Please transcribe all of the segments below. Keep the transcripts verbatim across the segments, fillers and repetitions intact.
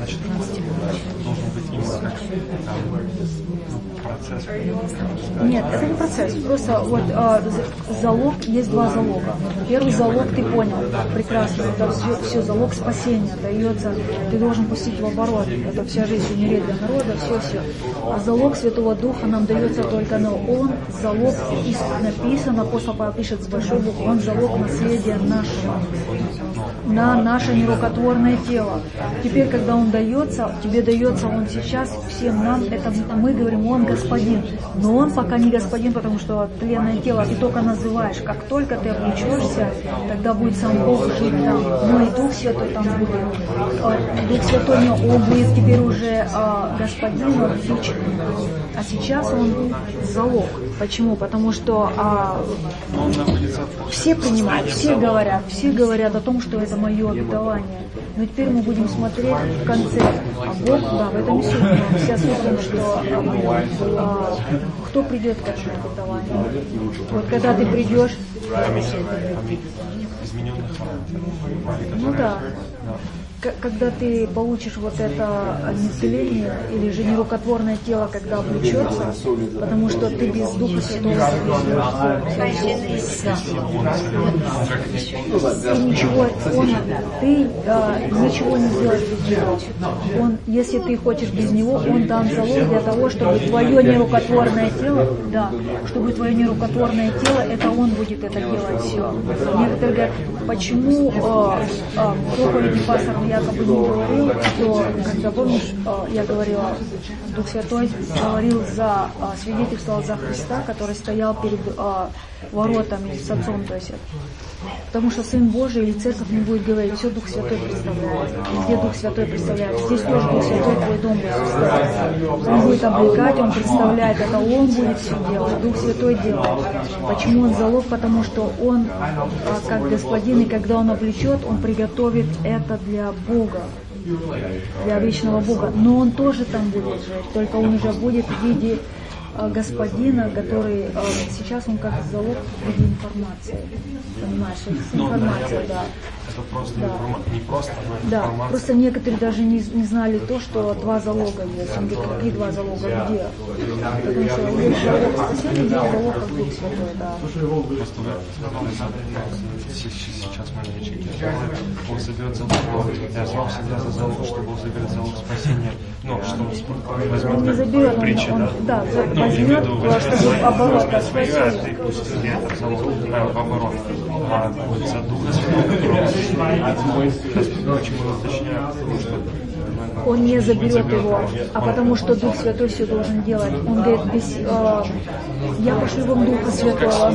Значит, должен быть именно как там, процесс. Нет, это не процесс. Просто вот а, залог, есть два залога. Первый залог ты понял, прекрасно, это все, все залог спасения дается, ты должен пустить в оборот. Это вся жизнь умереть для народа, все-все. А залог Святого Духа нам дается только, но он залог, и написано, апостол Павел пишет с большой буквы, он залог наследия нашего, на наше нерукотворное тело. Теперь, когда он дается, тебе дается он сейчас, всем нам, это мы говорим, он господин, но он пока не господин, потому что тленное тело ты только называешь. Как только ты облечешься, тогда будет сам Бог жить там, но и Дух Святой там будет. Дух Святой, он будет теперь уже а, господином лично. А сейчас он залог. Почему? Потому что а, все принимают, все говорят, все говорят о том, что это мое обетование. Но теперь мы будем смотреть в конце. А Бог, да, в этом и суть. Мы все смотрим, что а, кто придет к этому обетованию. Вот когда ты придешь... Ну да. Когда ты получишь вот это неисцеление или же нерукотворное тело, когда облечется, потому что ты без Духа Святого ты ничего, он, ты а, ничего не сделаешь без него. Он, если ты хочешь без него, он дан залог для того, чтобы твое нерукотворное тело, да, чтобы твое нерукотворное тело, это он будет это делать все. Некоторые говорят, почему а, а, проповеди пастора якобы не говорил, что, когда помнишь, я говорила, Дух Святой говорил за, свидетельствовал за Христа, который стоял перед воротами с Отцом, то есть, потому что Сын Божий или Церковь не будет говорить, все Дух Святой представляет. Где Дух Святой представляет? Здесь тоже Дух Святой твой дом будет представлять. Он будет облекать, он представляет, это он будет все делать, Дух Святой делает. Почему он залог? Потому что он, как господин, и когда он облечет, он приготовит это для Бога, для вечного Бога. Но он тоже там будет жить, только он уже будет в виде господина, который сейчас он как залог в виде информации. Понимаешь, информация, да. Это просто да. информация, не просто, но да. информация. Просто некоторые даже не, не знали то, что два залога есть. Он говорит, какие два залога, где? Потому что есть залог спасения, есть залог как Дух Святой, да. Просто сейчас мы не чеки. Он соберет залог, я знал всегда за залог, что Бог заберет залог спасения. Но что он возьмет он не заберет, притчи, он, да? Он, да, возьмет, чтобы оборот спасения. И пусть это залог оборот. А за Духа Святого, почему я уточняю, потому что он не заберет его, а потому что Дух Святой все должен делать. Он говорит, без, э, я пошлю вам Духа Святого.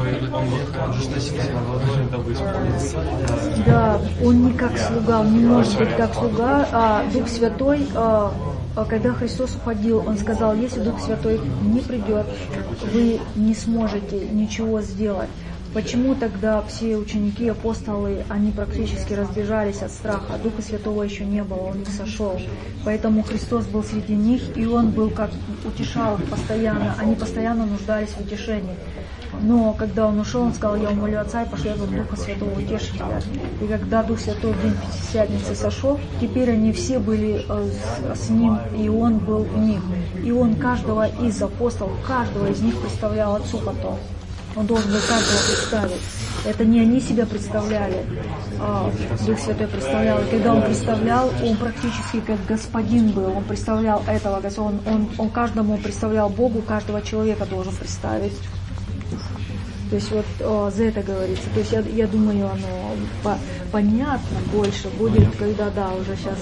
Да, он не как слуга, он не может быть как слуга, а Дух Святой, э, когда Христос уходил, Он сказал, если Дух Святой не придет, вы не сможете ничего сделать. Почему тогда все ученики, апостолы, они практически разбежались от страха? Духа Святого еще не было, Он не сошел. Поэтому Христос был среди них, и Он был как утешал их постоянно. Они постоянно нуждались в утешении. Но когда Он ушел, Он сказал, я умолю Отца и пошлю вам Духа Святого Утешителя. И когда Дух Святой в день Пятидесятницы сошел, теперь они все были с, с Ним, и Он был в них. И Он каждого из апостолов, каждого из них представлял Отцу потом. Он должен был каждого представить. Это не они себя представляли, а Дух Святой представлял. И когда Он представлял, Он практически как господин был. Он представлял этого, он, он, он каждому представлял Богу, каждого человека должен представить. То есть вот о, за это говорится. То есть я, я думаю, оно по, понятно больше будет, когда, да, уже сейчас...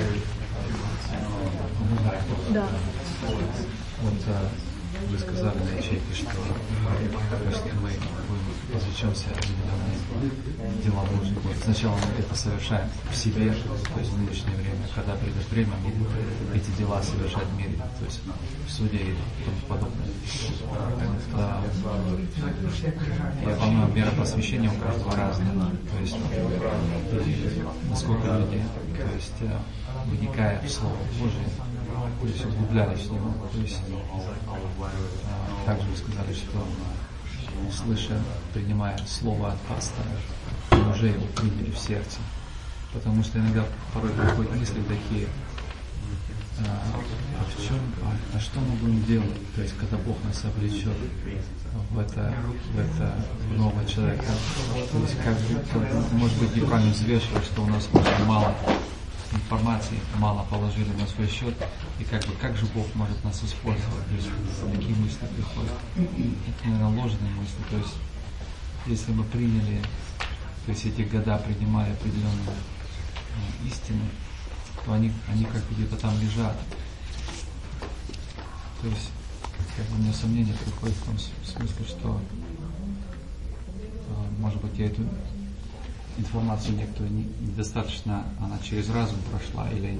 Да. Вот вы сказали на ячейке, что, что мы изучимся дела Божьи. Вот сначала мы это совершаем в себе, то есть в нынешнее время, когда придет время, мы эти дела совершать в мире, то есть в суде и тому подобное. Я помню, мера посвящения у каждого разная, то есть насколько люди, то есть вникая в Слово Божие, то есть углублялись в него. То есть, также вы сказали, что слыша, принимая слово от пастора, мы уже его приняли в сердце. Потому что иногда порой приходят мысли такие, а в чем, а, а что мы будем делать? То есть, когда Бог нас облечет в это, в это нового человека, то есть, как, может быть, неправильно взвешивать, что у нас очень мало информации, мало положили на свой счет, и как бы, как же Бог может нас использовать? То есть, такие мысли приходят. Это, наверное, ложные мысли. То есть, если мы приняли, то есть эти года принимали определенные ну, истины, то они, они как бы где-то там лежат. То есть, как бы у меня сомнение приходит в том смысле, что, может быть, я эту информацию некоторую недостаточно, она через разум прошла, или...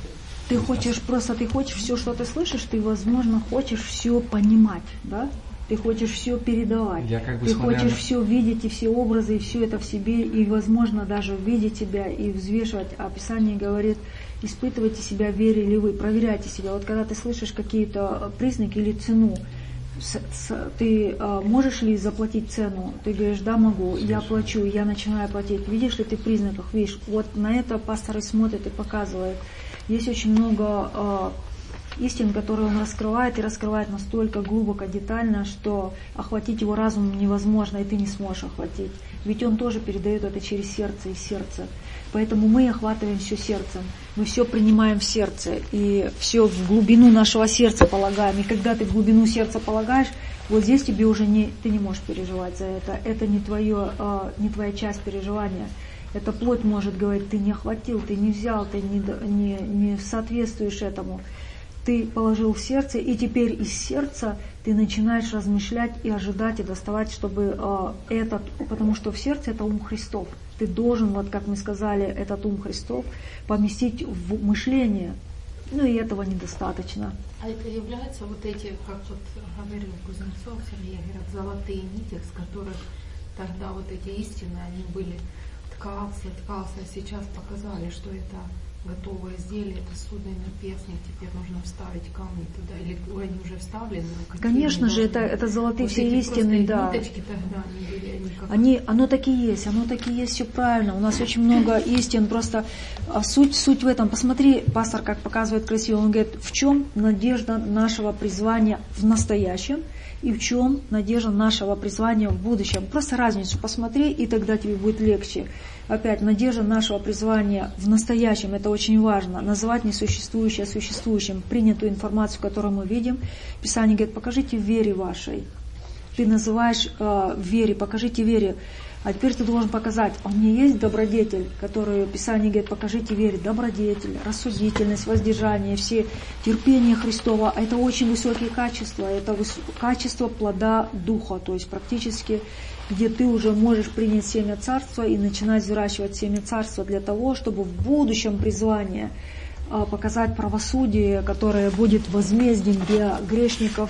Ты хочешь, просто ты хочешь все, что ты слышишь, ты, возможно, хочешь все понимать, да? Ты хочешь все передавать. Я как бы ты смотря... хочешь все видеть, и все образы, и все это в себе, и, возможно, даже видеть себя и взвешивать. А Писание говорит, испытывайте себя, вере ли вы, проверяйте себя. Вот когда ты слышишь какие-то признаки или цену, с, с, ты а, можешь ли заплатить цену? Ты говоришь, да, могу, я плачу, я начинаю платить. Видишь ли ты в признаках? Видишь, вот на это пастор и смотрит и показывает. Есть очень много... А, истин, которые он раскрывает, и раскрывает настолько глубоко, детально, что охватить его разумом невозможно, и ты не сможешь охватить. Ведь он тоже передает это через сердце и сердце. Поэтому мы охватываем все сердцем, мы все принимаем в сердце, и все в глубину нашего сердца полагаем. И когда ты в глубину сердца полагаешь, вот здесь тебе уже не, ты не можешь переживать за это. Это не, твое, не твоя часть переживания. Эта плоть может говорить, ты не охватил, ты не взял, ты не, не, не соответствуешь этому. Ты положил в сердце, и теперь из сердца ты начинаешь размышлять и ожидать, и доставать, чтобы э, этот, потому что в сердце это ум Христов. Ты должен, вот как мы сказали, этот ум Христов поместить в мышление. Ну и этого недостаточно. А это являются вот эти, как вот говорил Кузнецов Сергей, говорят, золотые нити, с которых тогда вот эти истины, они были ткался, ткался, а сейчас показали, что это готовое изделие, это судный напевник, теперь нужно вставить камни туда, или они уже вставлены? Конечно же, это, это золотые вот все истины, да. Ниточки тогда, они были, они как... Они, оно так и есть, оно так и есть, все правильно. У нас очень много истин, просто а суть, суть в этом. Посмотри, пастор как показывает красиво, он говорит, в чем надежда нашего призвания в настоящем, и в чем надежда нашего призвания в будущем. Просто разницу посмотри, и тогда тебе будет легче. Опять, надежда нашего призвания в настоящем, это очень важно. Называть несуществующее существующим. Принятую информацию, которую мы видим. Писание говорит, покажите в вере вашей. Ты называешь э, в вере, покажите в вере. А теперь ты должен показать, а у меня есть добродетель, которую Писание говорит, покажите в вере. Добродетель, рассудительность, воздержание, все терпение Христова. Это очень высокие качества. Это выс... качество плода Духа. То есть практически, где ты уже можешь принять семя Царства и начинать взращивать семя Царства для того, чтобы в будущем призвании а, показать правосудие, которое будет возмездием для грешников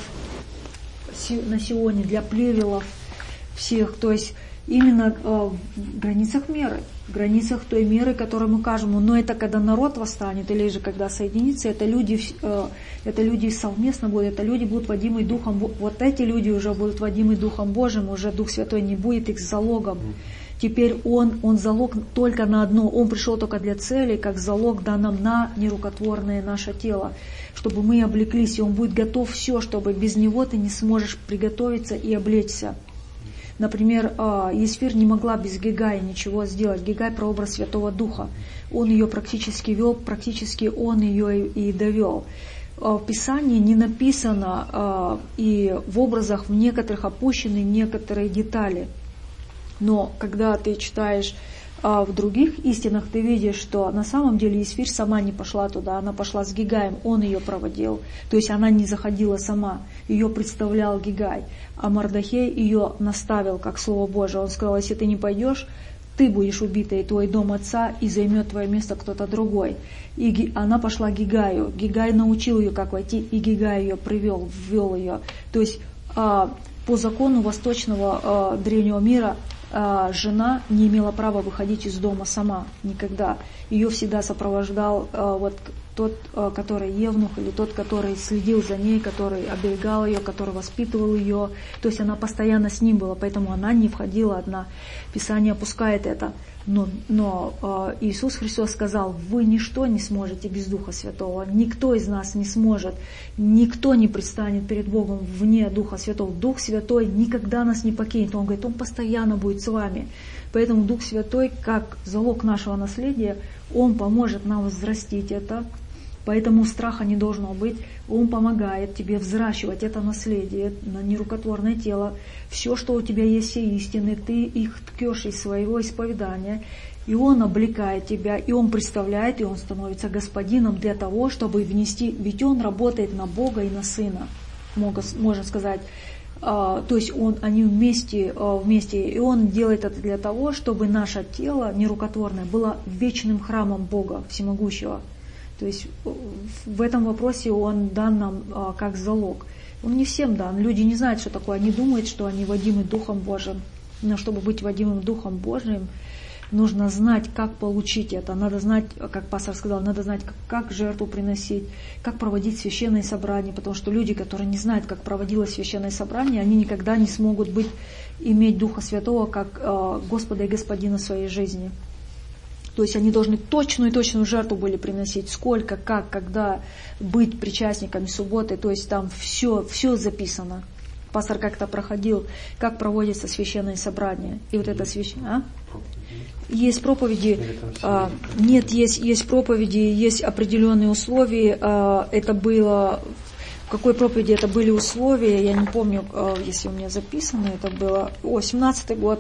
на Сионе, для плевелов всех. То есть именно э, в границах меры, в границах той меры, которую мы кажем. Но это когда народ восстанет, или же когда соединится, это люди, э, это люди совместно будут, это люди будут водимы Духом. Вот эти люди уже будут водимы Духом Божьим, уже Дух Святой не будет их залогом. Теперь Он, Он залог только на одно, Он пришел только для цели, как залог дан нам на нерукотворное наше тело, чтобы мы облеклись, и Он будет готов все, чтобы без Него ты не сможешь приготовиться и облечься. Например, Есфирь не могла без Гигая ничего сделать. Гигай — прообраз Святого Духа. Он ее практически вел, практически он ее и довел. В Писании не написано, и в образах в некоторых опущены некоторые детали. Но когда ты читаешь в других истинах, ты видишь, что на самом деле Есфирь сама не пошла туда, она пошла с Гигаем, он ее проводил. То есть она не заходила сама, ее представлял Гигай. А Мардохей ее наставил, как Слово Божие. Он сказал, если ты не пойдешь, ты будешь убита, и твой дом отца, и займет твое место кто-то другой. И она пошла к Гигаю. Гигай научил ее, как войти, и Гигай ее привел, ввел ее. То есть по закону восточного древнего мира а, жена не имела права выходить из дома сама никогда. Ее всегда сопровождал а, вот тот, а, который евнух, или тот, который следил за ней, который оберегал ее, который воспитывал ее. То есть она постоянно с ним была, поэтому она не входила одна. Писание опускает это. Но, но э, Иисус Христос сказал: вы ничто не сможете без Духа Святого, никто из нас не сможет, никто не предстанет перед Богом вне Духа Святого. Дух Святой никогда нас не покинет, Он говорит, Он постоянно будет с вами. Поэтому Дух Святой, как залог нашего наследия, Он поможет нам взрастить это. Поэтому страха не должно быть. Он помогает тебе взращивать это наследие на нерукотворное тело. Все, что у тебя есть, все истины, ты их ткешь из своего исповедания. И Он облекает тебя, и Он представляет, и Он становится господином для того, чтобы внести... Ведь Он работает на Бога и на Сына, можно сказать. То есть он, они вместе, вместе, и Он делает это для того, чтобы наше тело нерукотворное было вечным храмом Бога Всемогущего. То есть в этом вопросе Он дан нам а, как залог. Он не всем дан. Люди не знают, что такое. Они думают, что они водимы Духом Божиим. Но чтобы быть водимым Духом Божиим, нужно знать, как получить это. Надо знать, как пастор сказал, надо знать, как, как жертву приносить, как проводить священное собрание. Потому что люди, которые не знают, как проводилось священное собрание, они никогда не смогут быть, иметь Духа Святого как а, Господа и Господина в своей жизни. То есть они должны точную и точную жертву были приносить, сколько, как, когда быть причастниками субботы. То есть там все, все записано. Пастор как-то проходил, как проводится священное собрание. И вот это священное... А? Есть проповеди, а, нет, есть, есть проповеди, есть определенные условия. А, это было... В какой проповеди это были условия, я не помню, а, если у меня записано, это было... О, семнадцатый год.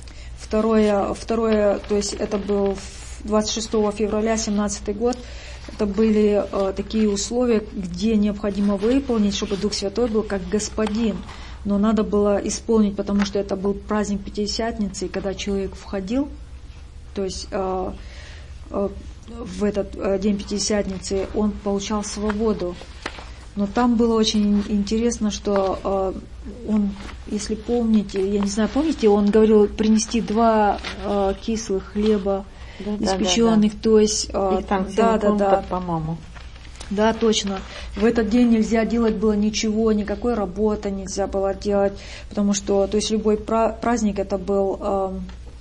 Второе, второе, то есть это был двадцать шестого февраля семнадцатый год. Это были э, такие условия, где необходимо выполнить, чтобы Дух Святой был как господин. Но надо было исполнить, потому что это был праздник Пятидесятницы, и когда человек входил, то есть э, э, в этот э, день Пятидесятницы, он получал свободу. Но там было очень интересно, что э, он, если помните, я не знаю, помните, он говорил принести два э, кислых хлеба, да, испеченных, да, да. То есть... Э, Их там да, да, да, по-моему. Да, точно. В этот день нельзя делать было ничего, никакой работы нельзя было делать, потому что, то есть любой праздник это был э,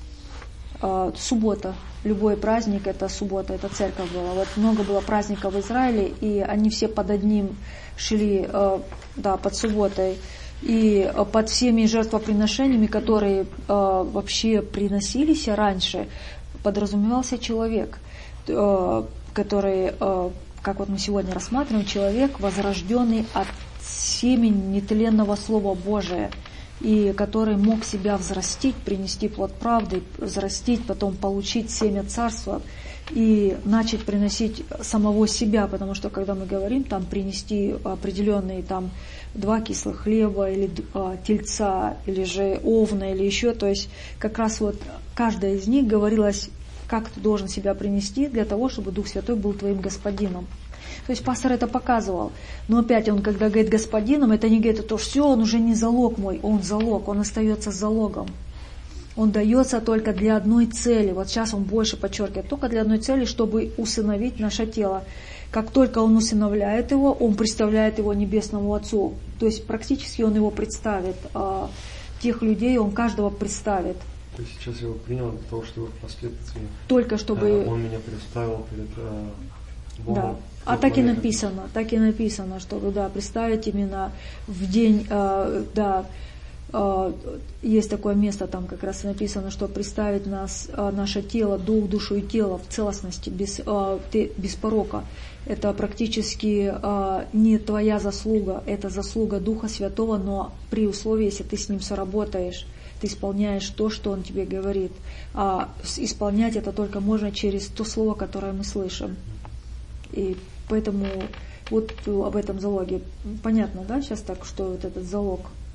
э, суббота. Любой праздник это суббота, это церковь была. Вот много было праздников в Израиле, и они все под одним шли, э, да, под субботой. И под всеми жертвоприношениями, которые э, вообще приносились раньше, подразумевался человек, э, который, э, как вот мы сегодня рассматриваем, человек, возрожденный от семени нетленного Слова Божия, и который мог себя взрастить, принести плод правды, взрастить, потом получить семя царства и начать приносить самого себя, потому что когда мы говорим, там принести определенные там два кислых хлеба или а, тельца, или же овна, или еще, то есть как раз вот каждая из них говорилось, как ты должен себя принести для того, чтобы Дух Святой был твоим господином. То есть пастор это показывал. Но опять он, когда говорит господином, это не говорит, что все, он уже не залог мой, он залог, он остается залогом. Он дается только для одной цели. Вот сейчас он больше подчеркивает, только для одной цели, чтобы усыновить наше тело. Как только он усыновляет его, он представляет его Небесному Отцу. То есть практически он его представит. А тех людей он каждого представит. То есть сейчас я его принял для того, чтобы впоследствии только чтобы... он меня представил перед Богом. Да. А так и написано, так и написано, что да, представить именно в день, э, да, э, есть такое место, там как раз написано, что представить нас, э, наше тело, дух, душу и тело в целостности, без, э, без порока. Это практически э, не твоя заслуга, это заслуга Духа Святого, но при условии, если ты с Ним соработаешь, ты исполняешь то, что Он тебе говорит. А исполнять это только можно через то слово, которое мы слышим. И поэтому вот об этом залоге понятно, да, сейчас так, что вот этот залог,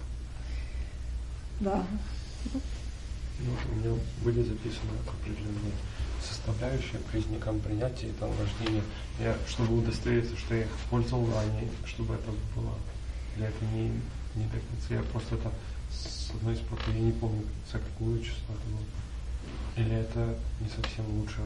да. Ну, у меня были записаны определенные составляющие признаком принятия и там рождения. Я, чтобы удостовериться, что я их пользовал ранее, чтобы это было, я это не, не до конца, я просто это с одной из проповедей, я не помню, за какое число это было. Или это не совсем лучше?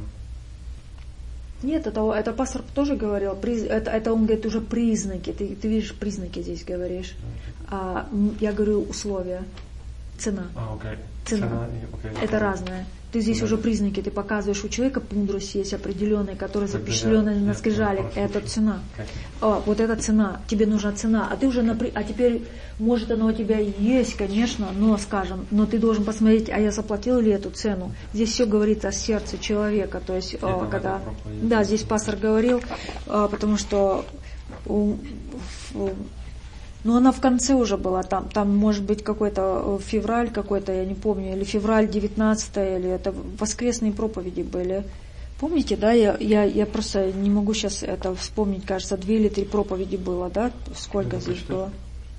Нет, это, это пастор тоже говорил, приз, это, это он говорит уже признаки, ты, ты видишь признаки здесь говоришь, а я говорю условия, цена. А, окей. Цена. Цена, окей. Это разное. Ты здесь да. уже признаки, ты показываешь, у человека мудрость есть определенная, которая запечатлена я, на скрижале. Это цена. А, вот эта цена. Тебе нужна цена. А ты уже напри... А теперь, может, оно у тебя есть, конечно, но, скажем, но ты должен посмотреть, а я заплатил ли эту цену. Здесь все говорится о сердце человека. То есть, а, когда... Да, здесь пастор говорил, а, потому что у, у, ну, она в конце уже была, там, там может быть какой-то февраль какой-то, я не помню, или февраль девятнадцатое, или это воскресные проповеди были. Помните, да, я, я, я просто не могу сейчас это вспомнить, кажется, две или три проповеди было, да, сколько ну, здесь почитать, было?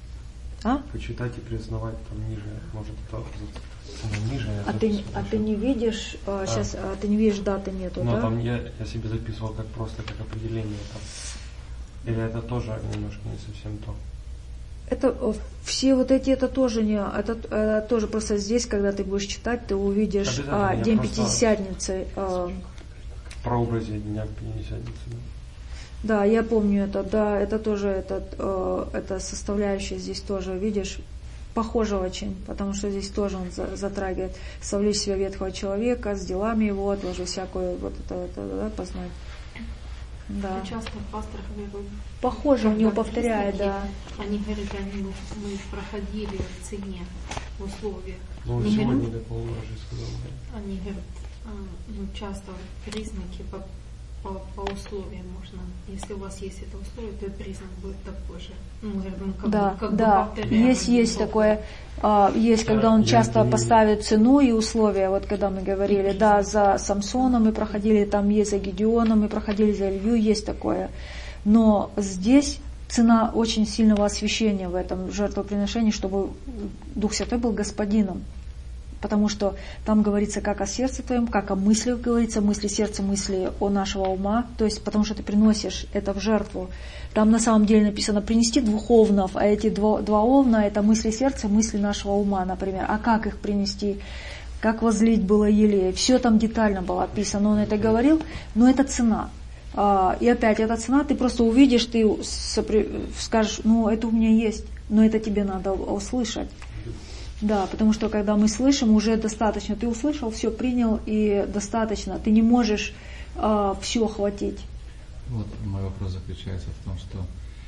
А? Почитать и признавать там ниже, может, это ниже. А ты, а ты не видишь, а, сейчас, а ты не видишь, даты нету, но да? Там я, я себе записывал как просто, как определение там. Или это тоже немножко не совсем то? Это все вот эти, это тоже не, это, это тоже просто здесь, когда ты будешь читать, ты увидишь а, День Пятидесятницы. А, прообразе Дня Пятидесятницы. Да. Да, я помню это, да, это тоже этот, э, это составляющая здесь тоже, видишь, похоже очень, потому что здесь тоже он за, затрагивает совлечь себя ветхого человека с делами его, отложить всякую вот это, это да, познать. Да. Часто пастор говорит, похоже, у него повторяет, да. Они говорят, они, мы проходили в цене, в условиях. Ну, они сегодня, говорят, как он уже сказал, да. Они говорят, ну, часто признаки по, по, по условиям можно. Если у вас есть это условие, то и признак будет такой же. Ну, говорят, ну, как да, бы, как да. бы повторяем. Есть, есть такое, а, есть, когда он часто поставит цену и условия, вот когда мы говорили, да, за Самсона мы проходили, там есть за Гедеона, мы проходили за Илью, есть такое. Но здесь цена очень сильного освящения в этом жертвоприношении, чтобы Дух Святой был господином. Потому что там говорится как о сердце твоем, как о мыслях говорится, мысли сердца, мысли о нашего ума. То есть, потому что ты приносишь это в жертву. Там на самом деле написано принести двух овнов, а эти два, два овна это мысли сердца, мысли нашего ума, например. А как их принести? Как возлить было елея? Все там детально было описано. Он это говорил, но это цена. И опять, эта цена, ты просто увидишь, ты скажешь, ну это у меня есть, но это тебе надо услышать. Да, потому что когда мы слышим, уже достаточно. Ты услышал, все принял и достаточно. Ты не можешь э, все охватить. Вот мой вопрос заключается в том, что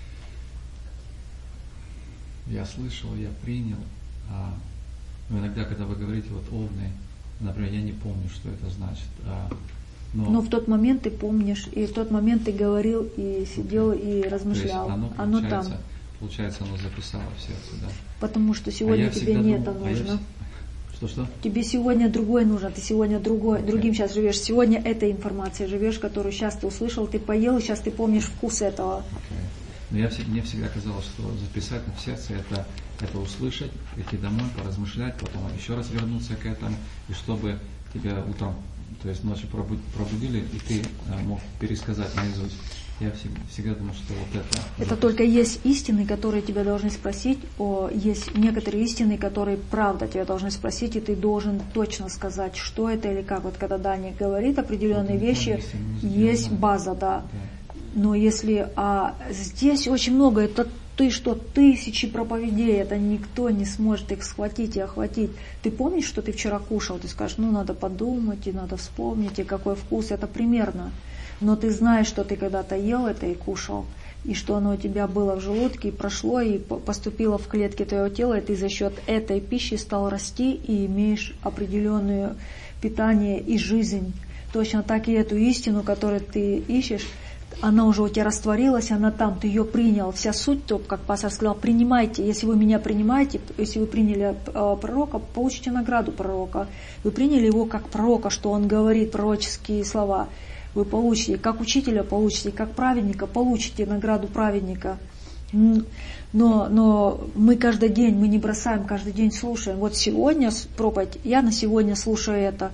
я слышал, я принял, а но иногда, когда вы говорите вот овны, например, я не помню, что это значит. А, но, но в тот момент ты помнишь, и в тот момент ты говорил, и сидел, и размышлял. То есть оно, оно там. Получается, оно записало в сердце, да? Потому что сегодня а тебе не это думал, нужно. А Что-что? Тебе сегодня другое нужно, ты сегодня другой, okay. другим сейчас живешь. Сегодня этой информацией живешь, которую сейчас ты услышал, ты поел, и сейчас ты помнишь вкус этого. Okay. Но я, мне всегда казалось, что записать в сердце это, это услышать, идти домой, поразмышлять, потом еще раз вернуться к этому, и чтобы тебя утром, то есть ночью пробудили, и ты мог пересказать наизусть. Я всегда, всегда думал, что вот это... Это только есть истины, которые тебя должны спросить, о, есть некоторые истины, которые правда тебя должны спросить, и ты должен точно сказать, что это или как. Вот когда Дани говорит определенные вот вещи, есть база, да. да. Но если... А здесь очень много, это ты что, тысячи проповедей, это никто не сможет их схватить и охватить. Ты помнишь, что ты вчера кушал? Ты скажешь, ну надо подумать, и надо вспомнить, и какой вкус, это примерно. Но ты знаешь, что ты когда-то ел это и кушал, и что оно у тебя было в желудке, и прошло, и поступило в клетки твоего тела, и ты за счет этой пищи стал расти, и имеешь определенное питание и жизнь. Точно так и эту истину, которую ты ищешь, она уже у тебя растворилась, она там, ты ее принял. Вся суть, то, как пастор сказал, принимайте. Если вы меня принимаете, если вы приняли э, пророка, получите награду пророка. Вы приняли его как пророка, что он говорит пророческие слова. Вы получите, как учителя получите, как праведника получите награду праведника. Но, но мы каждый день, мы не бросаем, каждый день слушаем. Вот сегодня проповедь, я на сегодня слушаю это.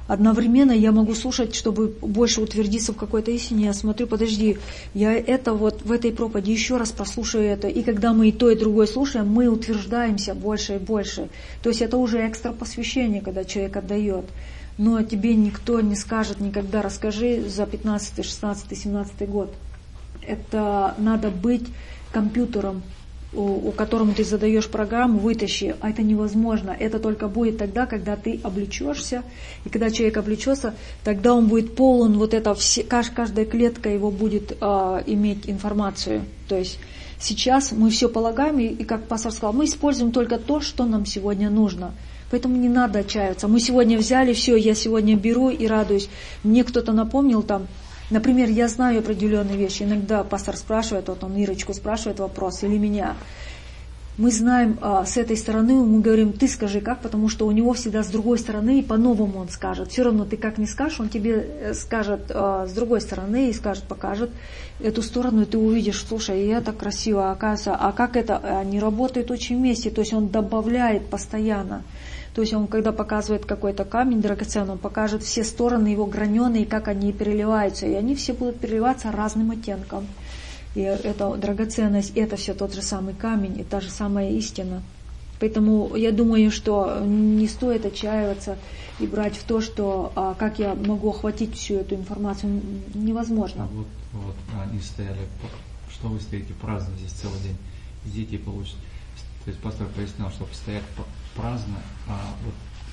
одновременно я могу слушать, чтобы больше утвердиться в какой-то истине. Я смотрю, подожди, я это вот в этой проповеди еще раз прослушаю это. И когда мы и то, и другое слушаем, мы утверждаемся больше и больше. То есть это уже экстра посвящение, когда человек отдает. Но тебе никто не скажет никогда, расскажи за пятнадцатый, шестнадцатый, семнадцатый год. Это надо быть компьютером, у, у которому ты задаешь программу, вытащи, а это невозможно. Это только будет тогда, когда ты облечешься, и когда человек облечется, тогда он будет полон, вот это, все, каждая клетка его будет а, иметь информацию. То есть сейчас мы все полагаем, и, и как пастор сказал, мы используем только то, что нам сегодня нужно. Поэтому не надо отчаиваться. Мы сегодня взяли все, я сегодня беру и радуюсь. Мне кто-то напомнил там, например, я знаю определенные вещи. Иногда пастор спрашивает, вот он Ирочку спрашивает вопрос, или меня. Мы знаем а, с этой стороны, мы говорим, ты скажи как, потому что у него всегда с другой стороны, и по-новому он скажет. Все равно ты как не скажешь, он тебе скажет а, с другой стороны и скажет, покажет эту сторону, и ты увидишь, слушай, и это красиво, оказывается, а как это, они работают очень вместе, то есть он добавляет постоянно. То есть он, когда показывает какой-то камень драгоценный, он покажет все стороны его граненые, как они переливаются. И они все будут переливаться разным оттенком. И это драгоценность, это все тот же самый камень, и та же самая истина. Поэтому я думаю, что не стоит отчаиваться и брать в то, что а, как я могу охватить всю эту информацию, невозможно. Вот, вот они стояли, что вы стоите праздно здесь целый день, идите и получите. То есть пастор пояснял, что стоять праздно, а вот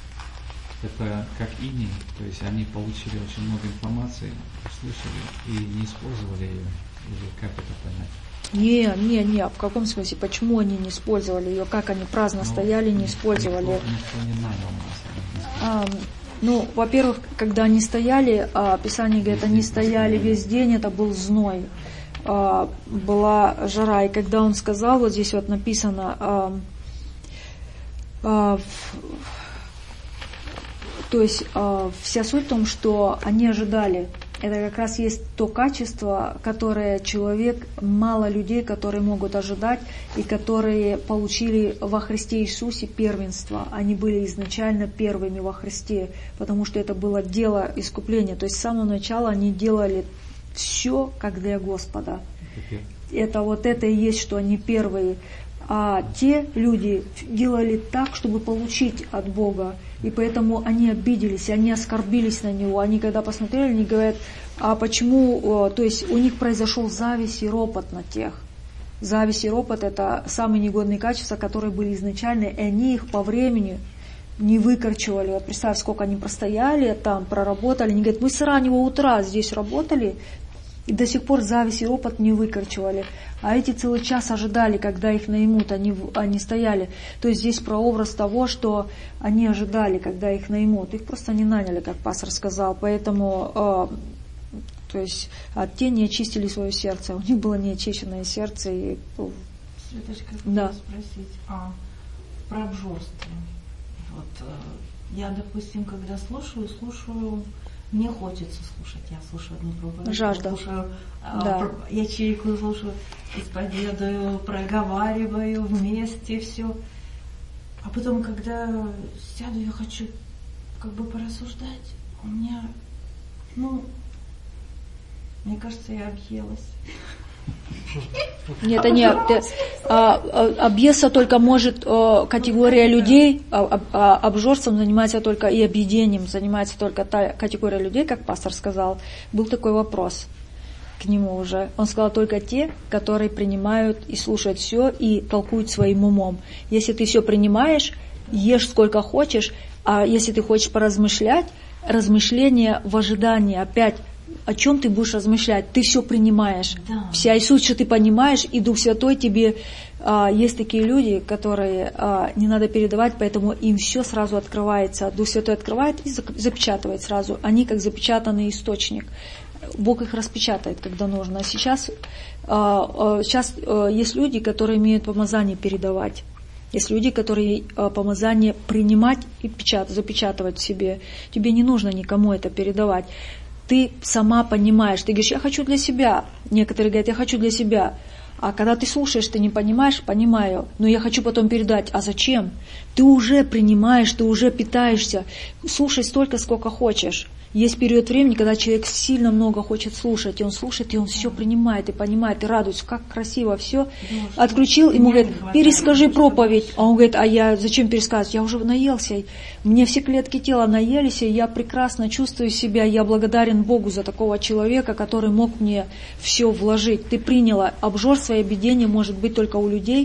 это как иней, то есть они получили очень много информации, услышали и не использовали ее, или как это понять? Не, не, не, в каком смысле, почему они не использовали ее, как они праздно ну, стояли, не использовали? Никто, никто не нанял нас. А, ну, во-первых, когда они стояли, а, Писание говорит, они стояли весь день, это был зной, а, была жара, и когда он сказал, вот здесь вот написано, а, а, то есть а, вся суть в том, что они ожидали. Это как раз есть то качество, которое человек, мало людей, которые могут ожидать, и которые получили во Христе Иисусе первенство. Они были изначально первыми во Христе, потому что это было дело искупления. То есть с самого начала они делали все, как для Господа. Это вот это и есть, что они первые. А те люди делали так, чтобы получить от Бога. И поэтому они обиделись, они оскорбились на Него. Они когда посмотрели, они говорят, а почему, то есть у них произошел зависть и ропот на тех. Зависть и ропот — это самые негодные качества, которые были изначально, и они их по времени не выкорчевали. Вот представь, сколько они простояли там, проработали. Они говорят, мы с раннего утра здесь работали, и до сих пор зависть и ропот не выкорчевали. А эти целый час ожидали, когда их наймут, они, они стояли. То есть здесь прообраз того, что они ожидали, когда их наймут. Их просто не наняли, как пастор сказал. Поэтому, э, то есть, а те не очистили свое сердце. У них было неочищенное сердце. И, Светочка, да. хотела спросить а, про обжорство. Вот, э, я, допустим, когда слушаю, слушаю... Мне хочется слушать, я слушаю одну проповедь, Жажда. слушаю Да. а, ячейку, слушаю, исповедую, проговариваю вместе все. А потом, когда сяду, я хочу как бы порассуждать, у меня, ну, мне кажется, я объелась. Нет, это не а, объесться только может а, категория людей, а, а, обжорством занимается только и объедением занимается только та категория людей, как пастор сказал. Был такой вопрос к нему уже. Он сказал, только те, которые принимают и слушают все и толкуют своим умом. Если ты все принимаешь, ешь сколько хочешь, а если ты хочешь поразмышлять, размышление в ожидании опять. О чем ты будешь размышлять? Ты все принимаешь. Да. Вся суть, что ты понимаешь, и Дух Святой тебе... А, есть такие люди, которые а, не надо передавать, поэтому им все сразу открывается. Дух Святой открывает и запечатывает сразу. Они как запечатанный источник. Бог их распечатает, когда нужно. А сейчас, а, а, сейчас а, есть люди, которые имеют помазание передавать. Есть люди, которые а, помазание принимать и печатать, запечатывать в себе. Тебе не нужно никому это передавать. Ты сама понимаешь, ты говоришь, я хочу для себя. Некоторые говорят, я хочу для себя. А когда ты слушаешь, ты не понимаешь, понимаю, но я хочу потом передать, а зачем? Ты уже принимаешь, ты уже питаешься, слушай столько, сколько хочешь. Есть период времени, когда человек сильно много хочет слушать, и он слушает, и он все принимает, и понимает, и радуется, как красиво все. Отключил, ему говорит, перескажи проповедь. А он говорит, а я зачем пересказывать? Я уже наелся, мне все клетки тела наелись, и я прекрасно чувствую себя, я благодарен Богу за такого человека, который мог мне все вложить. Ты приняла. Обжорство и объедение может быть только у людей,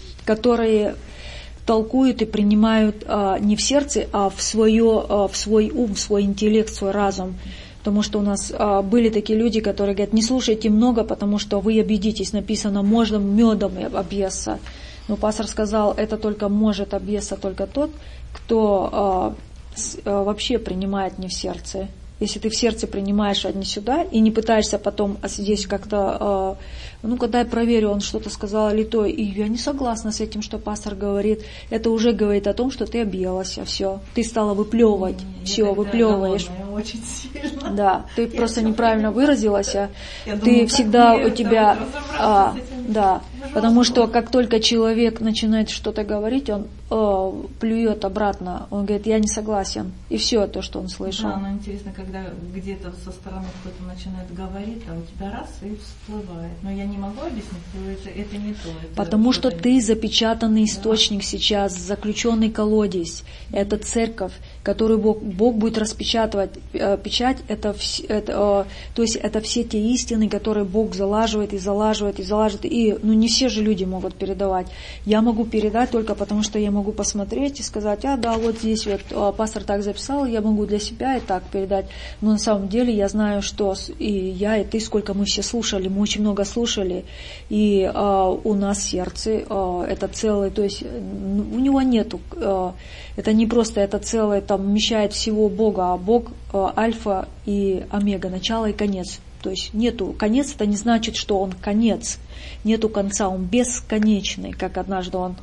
которые толкуют и принимают а, не в сердце, а в, свое, а, в свой ум, в свой интеллект, в свой разум. Потому что у нас а, были такие люди, которые говорят, не слушайте много, потому что вы объедитесь. Написано, можно медом объесться. Но пастор сказал, это только может объесться только тот, кто а, с, а, вообще принимает не в сердце. Если ты в сердце принимаешь, а не сюда, и не пытаешься потом а здесь как-то, э, ну-ка дай проверю, он что-то сказал или то, и я не согласна с этим, что пастор говорит, это уже говорит о том, что ты объелась, все, ты стала выплевывать, не, все, выплевываешь. Очень сильно. Да, ты я просто неправильно понимаю. выразилась, Я ты думаю, всегда мне у тебя, а, да, Пожалуйста. потому что как только человек начинает что-то говорить, он э, плюет обратно, он говорит, я не согласен, и все то, что он слышал. Да, но интересно, когда где-то со стороны кто-то начинает говорить, а у тебя раз и всплывает. Но я не могу объяснить, что это, это не то. Это Потому что ты ты запечатанный источник да. сейчас, заключенный колодец. Это церковь, которую Бог, Бог будет распечатывать. Печать это, это, то есть это все те истины, которые Бог залаживает и залаживает и залаживает. И ну, не все же люди могут передавать. Я могу передать только потому, что я могу посмотреть и сказать, а да, вот здесь вот пастор так записал, я могу для себя и так передать. Но на самом деле я знаю, что и я, и ты, сколько мы все слушали, мы очень много слушали, и э, у нас сердце э, это целое, то есть у него нету, э, это не просто это целое, там вмещает всего Бога, а Бог э, альфа и омега, начало и конец. То есть нету, конец это не значит, что он конец, нету конца, он бесконечный, как однажды он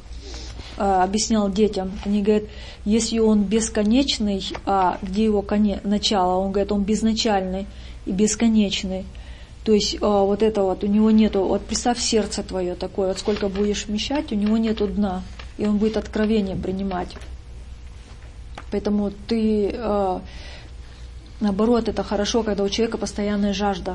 объяснял детям, они говорят, если он бесконечный, а где его конец, начало, он говорит, он безначальный и бесконечный. То есть а, вот это вот, у него нету, вот представь сердце твое такое, вот сколько будешь вмещать, у него нету дна, и он будет откровение принимать. Поэтому ты, а, наоборот, это хорошо, когда у человека постоянная жажда,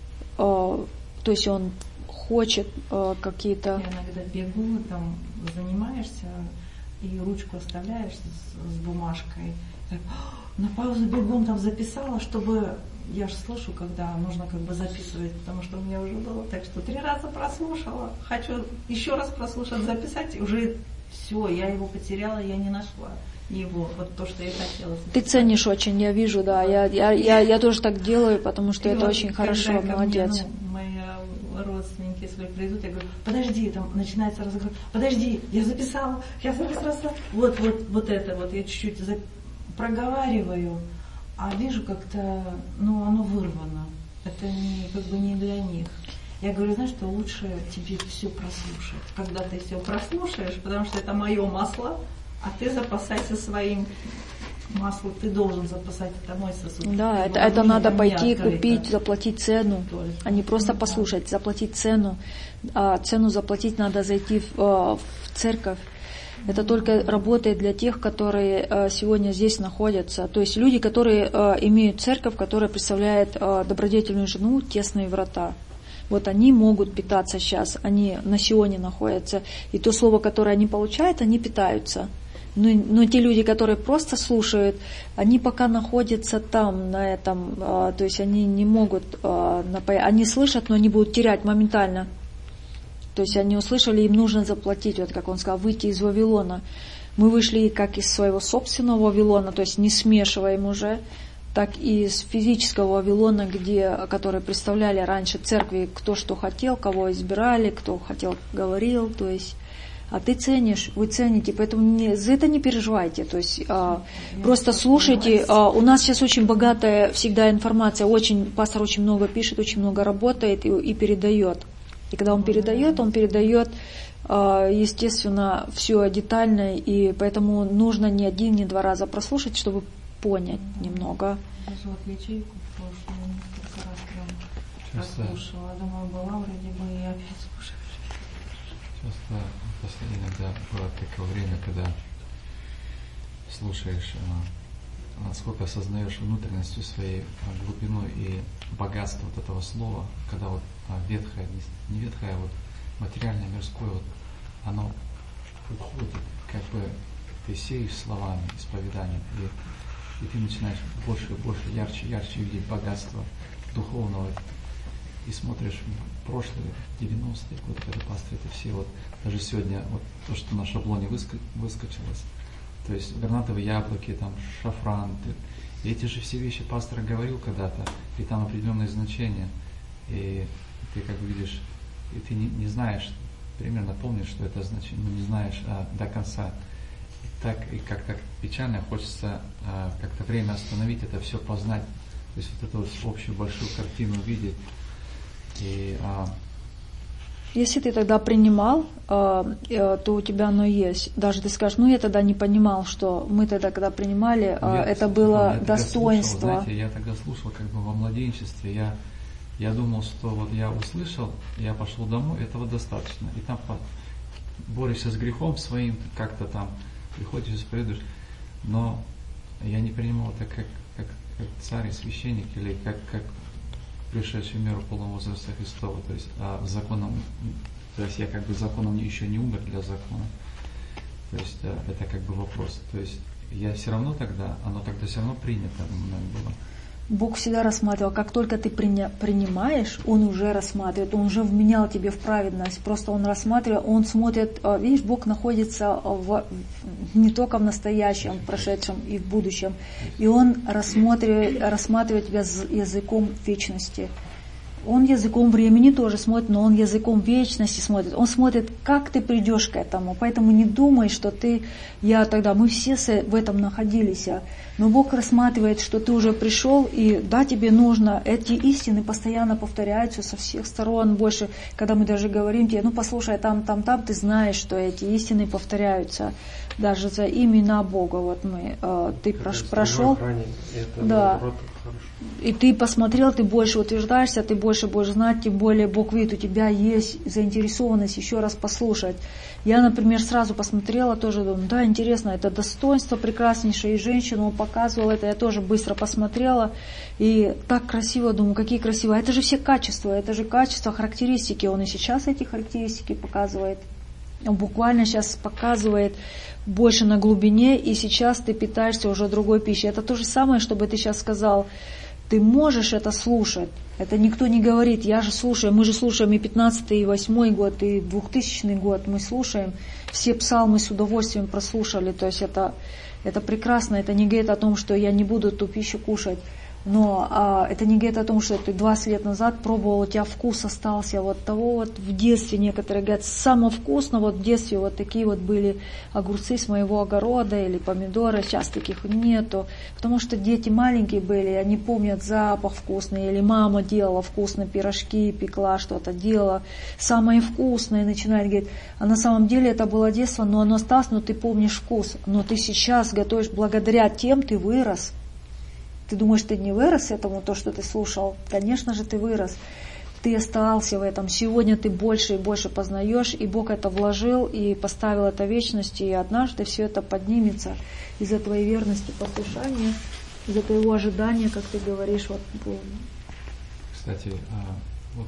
а, то есть он хочет э, какие-то... Я иногда бегу, там занимаешься и ручку оставляешь с, с бумажкой. Так, на паузу бегом там записала, чтобы... Я же слышу, когда нужно как бы записывать, потому что у меня уже было так, что три раза прослушала, хочу еще раз прослушать, записать, и уже все, я его потеряла, я не нашла его, вот то, что я хотела. Ты ценишь очень, я вижу, да, я, я, я, я тоже так делаю, потому что и это вот, очень хорошо, молодец. Мне, ну, мои родственники свои придут, я говорю, подожди, там начинается разговор, подожди, я записала, я записала, вот, вот, вот это вот, я чуть-чуть за... проговариваю, а вижу как-то, ну, оно вырвано, это не, как бы не для них. Я говорю, знаешь, что лучше тебе все прослушать, когда ты все прослушаешь, потому что это мое масло, а ты запасайся своим маслом, ты должен запасать, это мой сосуд. Да, это, это надо пойти купить, заплатить цену, а не просто послушать, заплатить цену. А цену заплатить надо зайти в, в церковь. Это только работает для тех, которые сегодня здесь находятся. То есть люди, которые имеют церковь, которая представляет добродетельную жену, тесные врата. Вот они могут питаться сейчас, они на Сионе находятся. И то слово, которое они получают, они питаются. Но, но те люди, которые просто слушают, они пока находятся там, на этом, то есть они не могут, они слышат, но они будут терять моментально. То есть они услышали, им нужно заплатить, вот как он сказал, выйти из Вавилона. Мы вышли как из своего собственного Вавилона, то есть не смешиваем уже, так и из физического Вавилона, где, которые представляли раньше церкви, кто что хотел, кого избирали, кто хотел, говорил, то есть, а ты ценишь, вы цените, поэтому не, за это не переживайте, то есть а, просто слушайте, а, у нас сейчас очень богатая всегда информация, очень, пастор очень много пишет, очень много работает и, и передает. И когда он передает, он передает, естественно, все детально, и поэтому нужно не один, не два раза прослушать, чтобы понять немного. Даже вот ячейку в прошлом несколько раз прям прослушала. Думаю, была вроде бы и опять слушаю. Просто, просто иногда бывает такое время, когда слушаешь, насколько осознаешь внутренностью своей глубину и богатство вот этого слова, когда вот ветхое, не ветхое, а вот материальное, мирское, вот оно уходит, как бы ты сеешь словами, исповеданием, и, и ты начинаешь больше и больше, ярче, ярче видеть богатство духовного, и смотришь в прошлые девяностые годы, когда пастырь, это все вот, даже сегодня вот то, что на шаблоне выска, выскочилось, то есть гранатовые яблоки, там шафран, ты, и эти же все вещи пастор говорил когда-то, и там определенные значения, и ты как бы видишь, и ты не, не знаешь, примерно помнишь, что это значит, но не знаешь а, до конца. И так, и как-то печально хочется а, как-то время остановить, это все познать, то есть вот эту вот общую большую картину увидеть. И, а... Если ты тогда принимал, то у тебя оно есть. Даже ты скажешь, ну я тогда не понимал, что мы тогда, когда принимали, я, это было я достоинство. Слушал, знаете, я тогда слушал как бы во младенчестве, я, я думал, что вот я услышал, я пошел домой, этого достаточно. И там борешься с грехом своим, как-то там приходишь, исповедуешь, но я не принимал это как, как, как царь и священник, или как, как пришедший в меру полного возраста Христова, то есть а законом, то есть я как бы законом еще не умер для закона, то есть а, это как бы вопрос, то есть я все равно тогда, оно тогда все равно принято мной было. Бог всегда рассматривал, как только ты приня, принимаешь, Он уже рассматривает, Он уже вменял тебе в праведность, просто Он рассматривает, Он смотрит, видишь, Бог находится в, не только в настоящем, в прошедшем и в будущем, и Он рассматривает, рассматривает тебя языком вечности. Он языком времени тоже смотрит, но он языком вечности смотрит. Он смотрит, как ты придешь к этому. Поэтому не думай, что ты, я тогда, мы все в этом находились. Но Бог рассматривает, что ты уже пришел, и да, тебе нужно, эти истины постоянно повторяются со всех сторон. Больше, когда мы даже говорим тебе, ну послушай, там, там, там, ты знаешь, что эти истины повторяются. Даже за имена Бога. Вот мы, э, ты прош, прошел. Да. И ты посмотрел, ты больше утверждаешься, ты больше будешь знать, тем более Бог видит, у тебя есть заинтересованность еще раз послушать. Я, например, сразу посмотрела, тоже думаю, да, интересно, это достоинство прекраснейшей женщины, он показывал это, я тоже быстро посмотрела, и так красиво, думаю, какие красивые, это же все качества, это же качества, характеристики, он и сейчас эти характеристики показывает. Он буквально сейчас показывает больше на глубине, и сейчас ты питаешься уже другой пищей. Это то же самое, чтобы ты сейчас сказал, ты можешь это слушать. Это никто не говорит, я же слушаю, мы же слушаем и пятнадцатый, и восьмой год, и двухтысячный год, мы слушаем, все псалмы с удовольствием прослушали, то есть это, это прекрасно, это не говорит о том, что я не буду эту пищу кушать. Но а, это не говорит о том, что ты двадцать лет назад пробовал, у тебя вкус остался вот того вот в детстве, некоторые говорят, самое вкусное, вот в детстве вот такие вот были огурцы с моего огорода или помидоры, сейчас таких нету, потому что дети маленькие были, они помнят запах вкусный, или мама делала вкусные пирожки, пекла что-то, делала самое вкусное, начинает говорить, а на самом деле это было детство, но оно осталось, но ты помнишь вкус, но ты сейчас готовишь, благодаря тем ты вырос. Ты думаешь, ты не вырос этому, то, что ты слушал? Конечно же, ты вырос. Ты остался в этом. Сегодня ты больше и больше познаешь, и Бог это вложил, и поставил это в вечности, и однажды все это поднимется из-за твоей верности, послушания, из-за твоего ожидания, как ты говоришь. Вот. Кстати, вот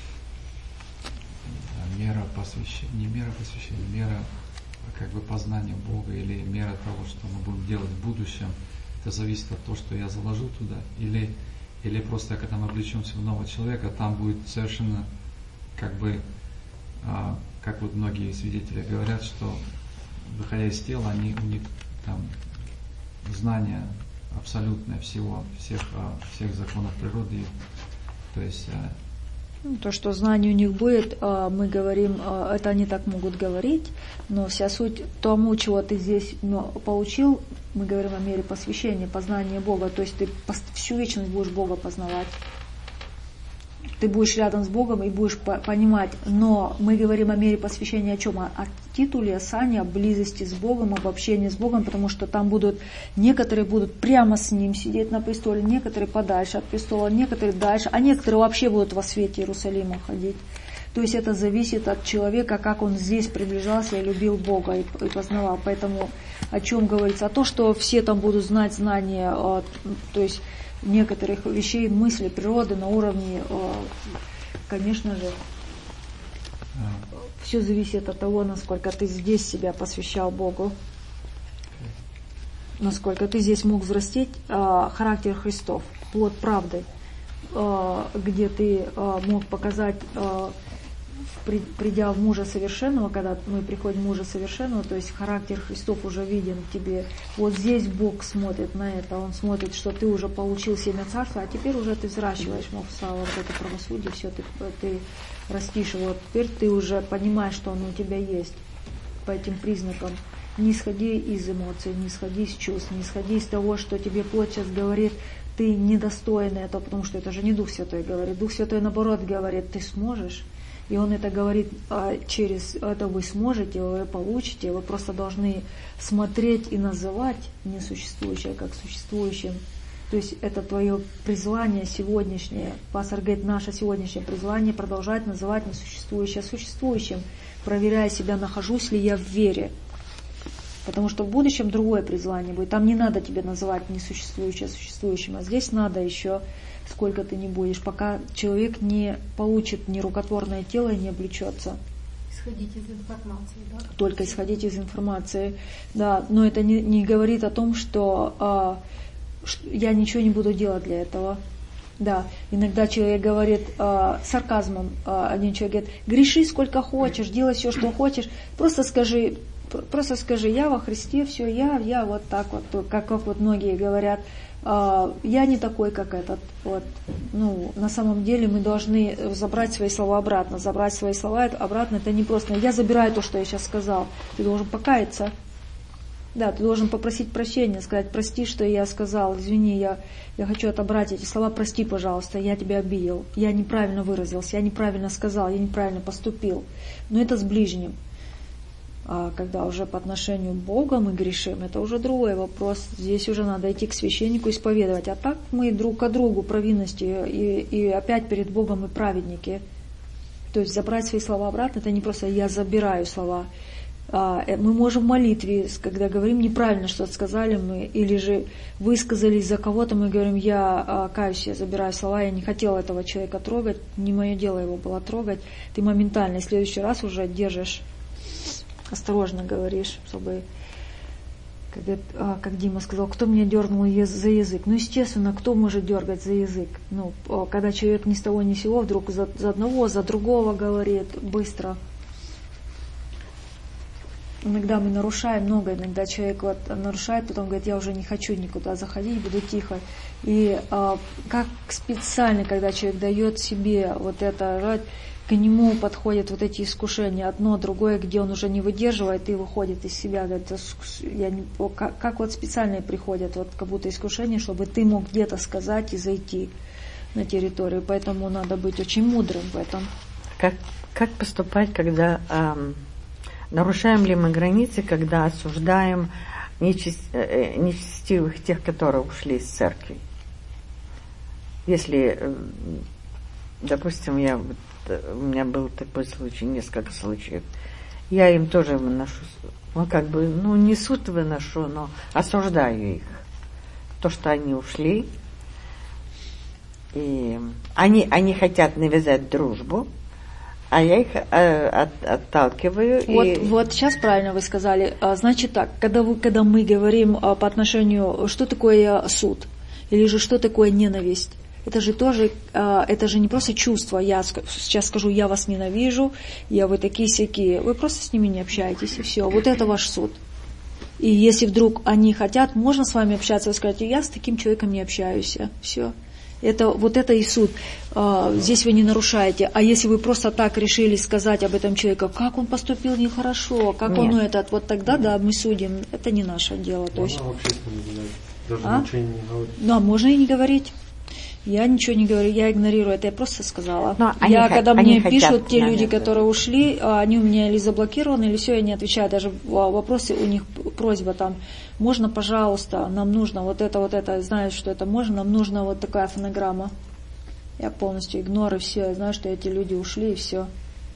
мера посвящения, не мера посвящения, мера как бы познания Бога или мера того, что мы будем делать в будущем, это зависит от того, что я заложил туда, или, или просто когда мы облечемся в нового человека, там будет совершенно, как бы, а, как вот многие свидетели говорят, что выходя из тела, они, у них там знание абсолютное всего, всех, а, всех законов природы, то есть а, то, что знание у них будет, мы говорим, это они так могут говорить, но вся суть тому, чего ты здесь получил, мы говорим о мере посвящения, познания Бога, то есть ты всю вечность будешь Бога познавать. Ты будешь рядом с Богом и будешь понимать, но мы говорим о мере посвящения о чем? О, о титуле, о сане, о близости с Богом, об общении с Богом, потому что там будут, некоторые будут прямо с Ним сидеть на престоле, некоторые подальше от престола, некоторые дальше, а некоторые вообще будут во свете Иерусалима ходить. То есть это зависит от человека, как он здесь приближался и любил Бога и, и познавал. Поэтому о чем говорится? А то, что все там будут знать знания, э, то есть некоторых вещей, мысли, природы на уровне, э, конечно же, все зависит от того, насколько ты здесь себя посвящал Богу, насколько ты здесь мог взрастить э, характер Христов, плод правды, э, где ты э, мог показать, э, при, придя в мужа совершенного, когда мы приходим в мужа совершенного, то есть характер Христов уже виден в тебе. Вот здесь Бог смотрит на это, Он смотрит, что ты уже получил семя царства, а теперь уже ты взращиваешь, мол, вот это правосудие, все, ты, ты растишь его, теперь ты уже понимаешь, что оно у тебя есть по этим признакам. Не исходи из эмоций, не исходи из чувств, не исходи из того, что тебе плоть сейчас говорит, ты недостойный этого, потому что это же не Дух Святой говорит. Дух Святой, наоборот, говорит, ты сможешь. И Он это говорит, а через это вы сможете, вы получите, вы просто должны смотреть и называть несуществующее как существующим. То есть это твое призвание сегодняшнее. Пастор говорит, наше сегодняшнее призвание продолжать называть несуществующее существующим, проверяя себя, нахожусь ли я в вере. Потому что в будущем другое призвание будет. Там не надо тебе называть несуществующее существующим, а здесь надо еще, сколько ты не будешь, пока человек не получит нерукотворное тело и не облечется. Исходить из информации, да? Только исходить из информации, да. Но это не, не говорит о том, что, а, что я ничего не буду делать для этого. Да, иногда человек говорит а, сарказмом, а, один человек говорит, греши сколько хочешь, делай все, что хочешь, просто скажи, просто скажи, я во Христе, все, я, я вот так вот, как, как вот многие говорят, а, я не такой, как этот. Вот. Ну, на самом деле мы должны забрать свои слова обратно, забрать свои слова обратно, это не просто, я забираю то, что я сейчас сказал, ты должен покаяться. Да, ты должен попросить прощения, сказать, прости, что я сказал, извини, я, я хочу отобрать эти слова, прости, пожалуйста, я тебя обидел, я неправильно выразился, я неправильно сказал, я неправильно поступил. Но это с ближним. А когда уже по отношению к Богу мы грешим, это уже другой вопрос. Здесь уже надо идти к священнику исповедовать. А так мы друг к другу провинности, и, и опять перед Богом мы праведники. То есть забрать свои слова обратно, это не просто я забираю слова. Мы можем в молитве, когда говорим неправильно, что-то сказали мы, или же высказались за кого-то, мы говорим, я каюсь, я забираю слова, я не хотела этого человека трогать, не мое дело его было трогать. Ты моментально в следующий раз уже держишь, осторожно говоришь, чтобы, как, как Дима сказал, кто меня дернул за язык? Ну, естественно, кто может дергать за язык? Ну, когда человек ни с того ни с сего вдруг за, за одного, за другого говорит быстро. Иногда мы нарушаем много, иногда человек вот нарушает, потом говорит, я уже не хочу никуда заходить, буду тихо. И а, как специально, когда человек дает себе вот это, к нему подходят вот эти искушения, одно, другое, где он уже не выдерживает и выходит из себя. Говорит, я не, как, как вот специальные приходят, вот как будто искушения, чтобы ты мог где-то сказать и зайти на территорию. Поэтому надо быть очень мудрым в этом. Как, как поступать, когда... Эм... Нарушаем ли мы границы, когда осуждаем нечестивых, тех, которые ушли из церкви? Если, допустим, я, у меня был такой случай, несколько случаев, я им тоже выношу, ну, как бы, ну, не суд выношу, но осуждаю их. То, что они ушли, и они, они хотят навязать дружбу, а я их э, от, отталкиваю. Вот, и... вот сейчас правильно вы сказали. Значит так, когда, вы, когда мы говорим по отношению, что такое суд, или же что такое ненависть, это же тоже, это же не просто чувство. Я сейчас скажу, я вас ненавижу, я вы такие-сякие. Вы просто с ними не общаетесь, и все. Вот это ваш суд. И если вдруг они хотят, можно с вами общаться и сказать, я с таким человеком не общаюсь. Все. Это, вот это и суд. А, здесь вы не нарушаете. А если вы просто так решили сказать об этом человеку, как он поступил нехорошо, как Нет. он этот, вот тогда, да, мы судим. Это не наше дело. То есть... вообще не говорит. Даже а? ничего не говорит. Да, можно и не говорить. Я ничего не говорю, я игнорирую это, я просто сказала. Но я, они, когда они мне пишут те наверное. люди, которые ушли, они у меня или заблокированы, или все, я не отвечаю. Даже вопросы, у них просьба там, можно, пожалуйста, нам нужно вот это, вот это, знаю, что это можно, нам нужна вот такая фонограмма. Я полностью игнорю все, я знаю, что эти люди ушли, и все.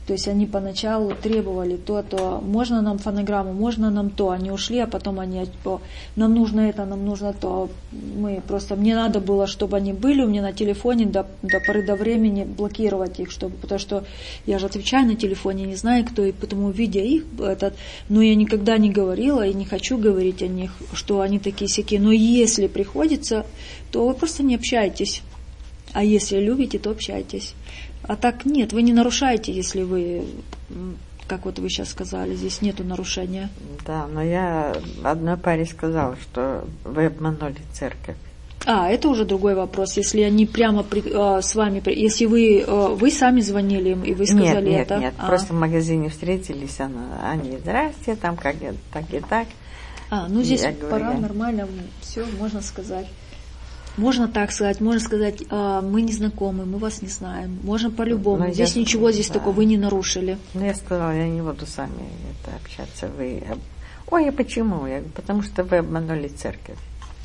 То есть они поначалу требовали то, то, можно нам фонограмму, можно нам то. Они ушли, а потом они, о, нам нужно это, нам нужно то. Мы просто, мне надо было, чтобы они были у меня на телефоне до, до поры до времени, блокировать их, чтобы, потому что я же отвечаю на телефоне, не знаю кто, и потому, видя их, этот, но я никогда не говорила и не хочу говорить о них, что они такие-сякие. Но если приходится, то вы просто не общаетесь. А если любите, то общайтесь. А так нет, вы не нарушаете, если вы, как вот вы сейчас сказали, здесь нету нарушения. Да, но я одной паре сказала, что вы обманули церковь. А, это уже другой вопрос. Если они прямо при, а, с вами, если вы, а, вы сами звонили им и вы сказали нет, это. Нет, нет, а. просто в магазине встретились, она, они, здрасте, там как так и так. А, ну здесь я пора говорю, нормально, все можно сказать. Можно так сказать, можно сказать, а, мы не знакомы, мы вас не знаем. Можно по-любому. Но здесь я, ничего, здесь да. такого вы не нарушили. Ну, я сказала, я не буду с вами это, общаться. Вы... Ой, а почему? Я говорю, потому что вы обманули церковь.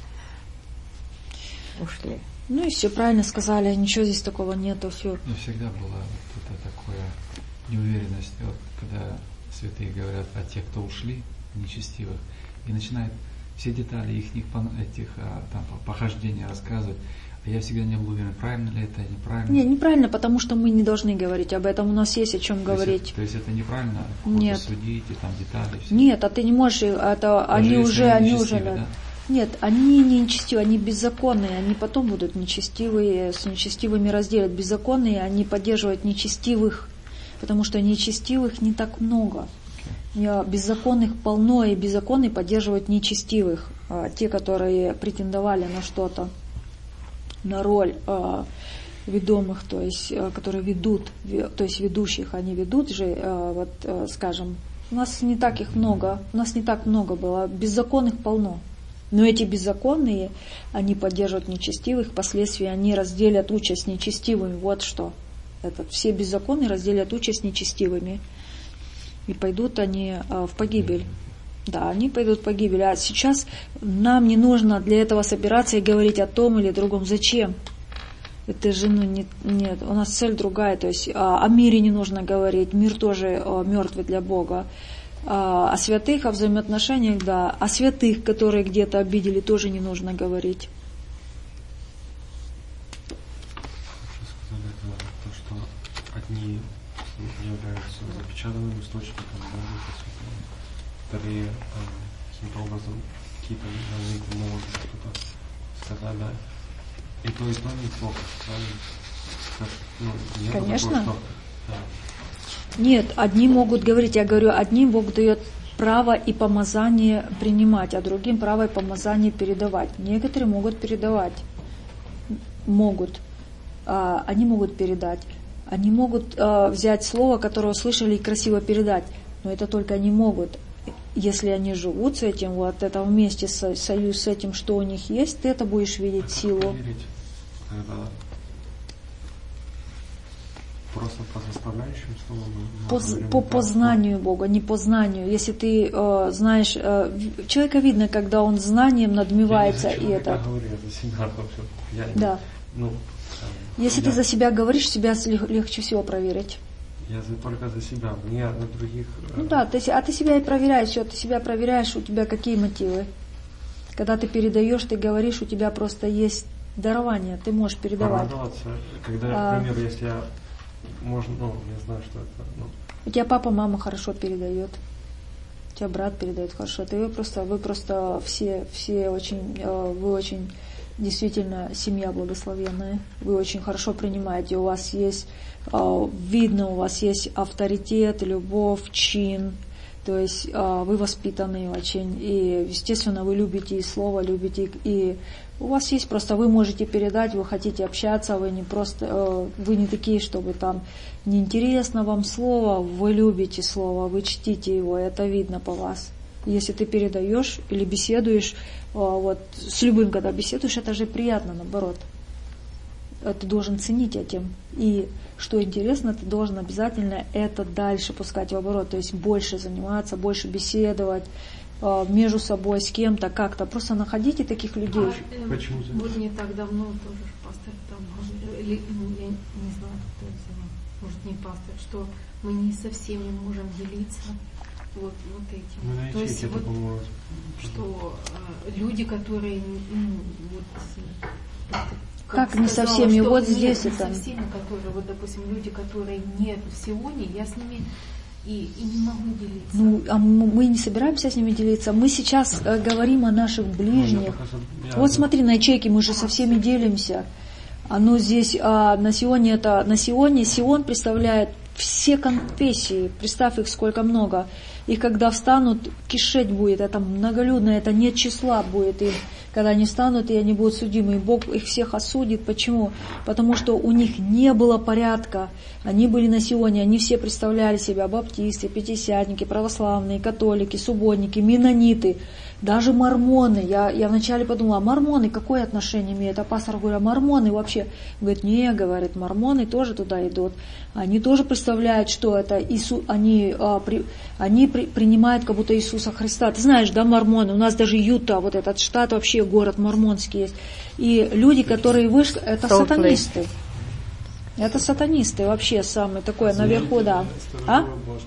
Ушли. Ну и все правильно сказали, ничего здесь такого нету. Все. Но всегда была вот это такое неуверенность, вот, когда святые говорят о тех, кто ушли, нечестивых, и начинают все детали их этих там, похождения рассказывать. А я всегда не был уверен, правильно ли это, неправильно. Не, неправильно, потому что мы не должны говорить об этом. У нас есть о чем то говорить. Есть, то есть это неправильно? Нет. Судить и там детали. Все. Нет, а ты не можешь. Это Даже они уже, они уже. Да? Нет, они не нечестивые, они беззаконные, они потом будут нечестивые, с нечестивыми разделят. Беззаконные, они поддерживают нечестивых, потому что нечестивых не так много. Беззаконных полно, и беззаконные поддерживают нечестивых. А те, которые претендовали на что-то, на роль а, ведомых, то есть, а, которые ведут, то есть ведущих, они ведут же, а, вот, а, скажем, у нас не так их много, у нас не так много было, беззаконных полно. Но эти беззаконные, они поддерживают нечестивых, впоследствии они разделят участь с нечестивыми. Вот что. Это, все беззаконные разделят участь с нечестивыми. И пойдут они а, в погибель. Да, они пойдут в погибель. А сейчас нам не нужно для этого собираться и говорить о том или другом. Зачем? Это же, ну, не, нет, у нас цель другая. То есть а, о мире не нужно говорить. Мир тоже а, мертвый для Бога. А, о святых, о взаимоотношениях, да. О святых, которые где-то обидели, тоже не нужно говорить. Сказали то, что одни являются запечатанным источником, вторые э, каким-то образом какие-то моменты могут что-то сказать, да. И то, и то неплохо, правильно? Ну, нет Конечно. Такого, что, да. Нет, одни могут говорить, я говорю, одним Бог дает право и помазание принимать, а другим право и помазание передавать. Некоторые могут передавать, могут, а, они могут передать. Они могут э, взять слово, которое услышали, и красиво передать. Но это только они могут. Если они живут с этим, вот это вместе со, союз с этим, что у них есть, ты это будешь видеть силу. Верить, когда просто по составляющим словам. По, по познанию Бога, не по знанию. Если ты э, знаешь, э, человека видно, когда он знанием надмевается. Я и это. Я говорю за себя вообще. Я, да. Ну, Если я, ты за себя говоришь, себя легче всего проверить. Я за, только за себя, мне на других... Ну да, ты, а ты себя и проверяешь, все, ты себя проверяешь, у тебя какие мотивы. Когда ты передаешь, ты говоришь, у тебя просто есть дарование, ты можешь передавать. Порадоваться, когда, а, например, если я, можно, ну, я знаю, что это... Ну. У тебя папа, мама хорошо передает, у тебя брат передает хорошо, ты вы просто, вы просто все, все очень, вы очень... Действительно, семья благословенная. Вы очень хорошо принимаете. У вас есть, видно, у вас есть авторитет, любовь, чин. То есть вы воспитанные очень. И, естественно, вы любите и слово, любите. И у вас есть просто, вы можете передать, вы хотите общаться, вы не просто, вы не такие, чтобы там неинтересно вам слово, вы любите слово, вы чтите его, это видно по вас. Если ты передаешь или беседуешь, вот, с любым, когда беседуешь, это же приятно, наоборот. Ты должен ценить этим. И, что интересно, ты должен обязательно это дальше пускать в оборот. То есть больше заниматься, больше беседовать между собой, с кем-то, как-то. Просто находите таких людей. А, Почему? Вот не так давно тоже пастор там, или, ну, я не знаю, кто это, может не пастор, что мы не со всеми можем делиться вот, вот этим. Ну, То есть вот, поможет. что э, люди, которые ну, вот, как, как не сказала, со всеми, что, вот нет, здесь не это. со всеми, которые, вот, допустим, люди, которые нет в Сионе, я с ними и, и не могу делиться. Ну, а мы не собираемся с ними делиться. Мы сейчас э, говорим о наших ближних. Ну, вот смотри, на ячейке мы же со всеми делимся. Оно здесь а, на Сионе это на Сионе Сион представляет все конфессии. Представь их сколько много. И когда встанут, кишеть будет, это многолюдно, это нет числа будет им. Когда они встанут, и они будут судимы, и Бог их всех осудит. Почему? Потому что у них не было порядка. Они были на Сионе, они все представляли себя баптисты, пятидесятники, православные, католики, субботники, менониты, даже мормоны. Я, я вначале подумала, мормоны какое отношение имеют? А пастор говорит, а мормоны вообще? Говорит, не, говорит, мормоны тоже туда идут. Они тоже представляют, что это Иисус, они, а, при, они при, принимают как будто Иисуса Христа. Ты знаешь, да, мормоны? У нас даже Юта, вот этот штат, вообще город мормонский есть. И люди, которые вышли, это сатанисты. Это сатанисты вообще самые такое наверху, да. А?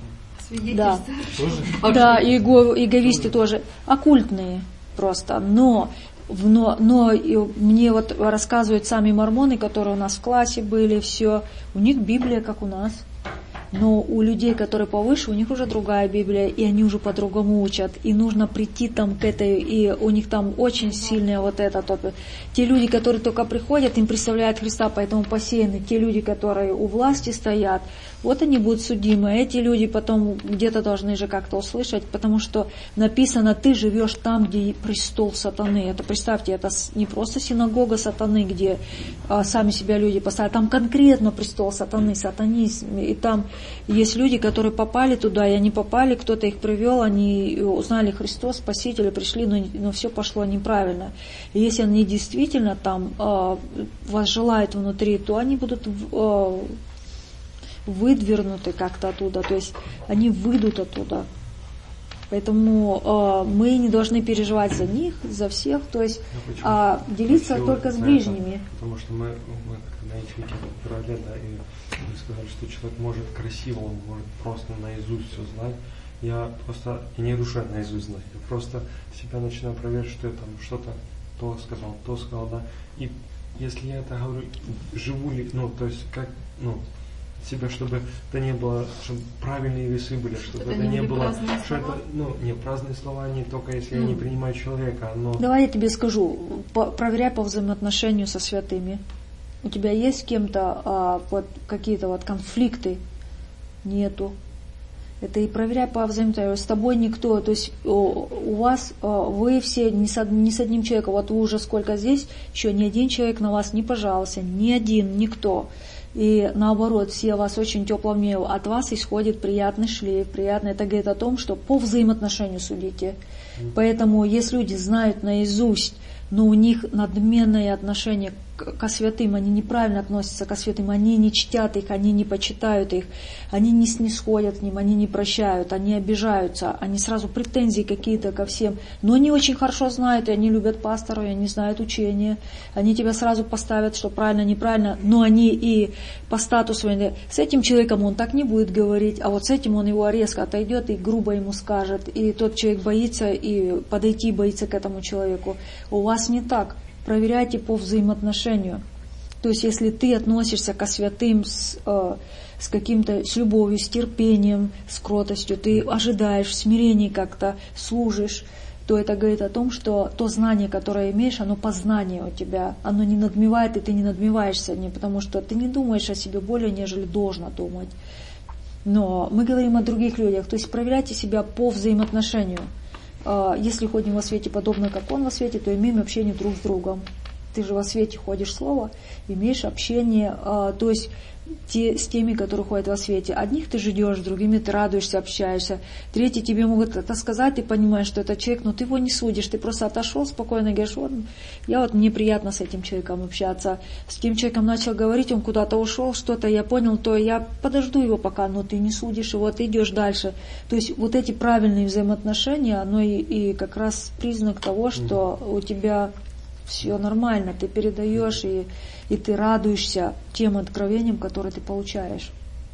Да. Да, и иеговисты тоже. Оккультные просто. Но, но, но мне вот рассказывают сами мормоны, которые у нас в классе были, все. У них Библия, как у нас. Но у людей, которые повыше, у них уже другая Библия, и они уже по-другому учат. И нужно прийти там к этой, и у них там очень сильная вот эта топи. Те люди, которые только приходят, им представляют Христа, поэтому посеяны. Те люди, которые у власти стоят, вот они будут судимы. Эти люди потом где-то должны же как-то услышать, потому что написано, ты живешь там, где престол сатаны. Это, представьте, это не просто синагога сатаны, где а, сами себя люди поставят, там конкретно престол сатаны, сатанизм. И там есть люди, которые попали туда, и они попали, кто-то их привел, они узнали Христос, Спасителя, пришли, но, но все пошло неправильно. И если они действительно там э, вас желают внутри, то они будут э, выдвинуты как-то оттуда, то есть они выйдут оттуда. Поэтому э, мы не должны переживать за них, за всех, то есть а делиться Хочу только с ближними. Это, потому что мы, мы на ячейке брали, да, и вы сказали, что человек может красиво, он может просто наизусть все знать. Я просто, я не душа наизусть знать, я просто себя начинаю проверять, что я там что-то то сказал, то сказал, да. И если я это говорю, живу ли, ну, то есть как, ну, себя, чтобы это не было, чтобы правильные весы были, чтобы это, это не было, что это, ну, не, праздные слова не только если mm. я не принимаю человека, но... Давай я тебе скажу, по, проверяй по взаимоотношению со святыми. У тебя есть с кем-то а, вот, какие-то вот конфликты? Нету. Это и проверяй по взаимоотношению. С тобой никто, то есть о, у вас, о, вы все не с, не с одним человеком, вот вы уже сколько здесь, еще ни один человек на вас не пожаловался, ни один, никто. И наоборот, все вас очень тепло мнят, от вас исходит приятный шлейф, приятный. Это говорит о том, что по взаимоотношению судите. Поэтому, если люди знают наизусть, но у них надменное отношение ко святым, они неправильно относятся ко святым, они не чтят их, они не почитают их, они не снисходят к ним, они не прощают, они обижаются, они сразу претензии какие-то ко всем, но они очень хорошо знают, и они любят пастора, и они знают учение, они тебя сразу поставят, что правильно, неправильно, но они и по статусу, с этим человеком он так не будет говорить, а вот с этим он его резко отойдет и грубо ему скажет, и тот человек боится и подойти боится к этому человеку. У вас не так. Проверяйте по взаимоотношению. То есть, если ты относишься ко святым с, э, с каким-то, с любовью, с терпением, с кротостью, ты ожидаешь, в смирении как-то служишь, то это говорит о том, что то знание, которое имеешь, оно познание у тебя, оно не надмевает, и ты не надмеваешься, не потому что ты не думаешь о себе более, нежели должно думать. Но мы говорим о других людях, то есть проверяйте себя по взаимоотношению. Если ходим во свете подобно, как он во свете, то имеем общение друг с другом. Ты же во свете ходишь слово, имеешь общение, то есть те, с теми, которые ходят во свете. Одних ты ждешь, другими ты радуешься, общаешься. Третьи тебе могут это сказать, ты понимаешь, что это человек, но ты его не судишь, ты просто отошел спокойно и говоришь, вот, я вот, мне приятно с этим человеком общаться. С тем человеком начал говорить, он куда-то ушел, что-то я понял, то я подожду его пока, но ты не судишь его, ты идешь дальше. То есть вот эти правильные взаимоотношения, оно и, и как раз признак того, что у тебя все нормально, ты передаешь и, и ты радуешься тем откровениям, которые ты получаешь.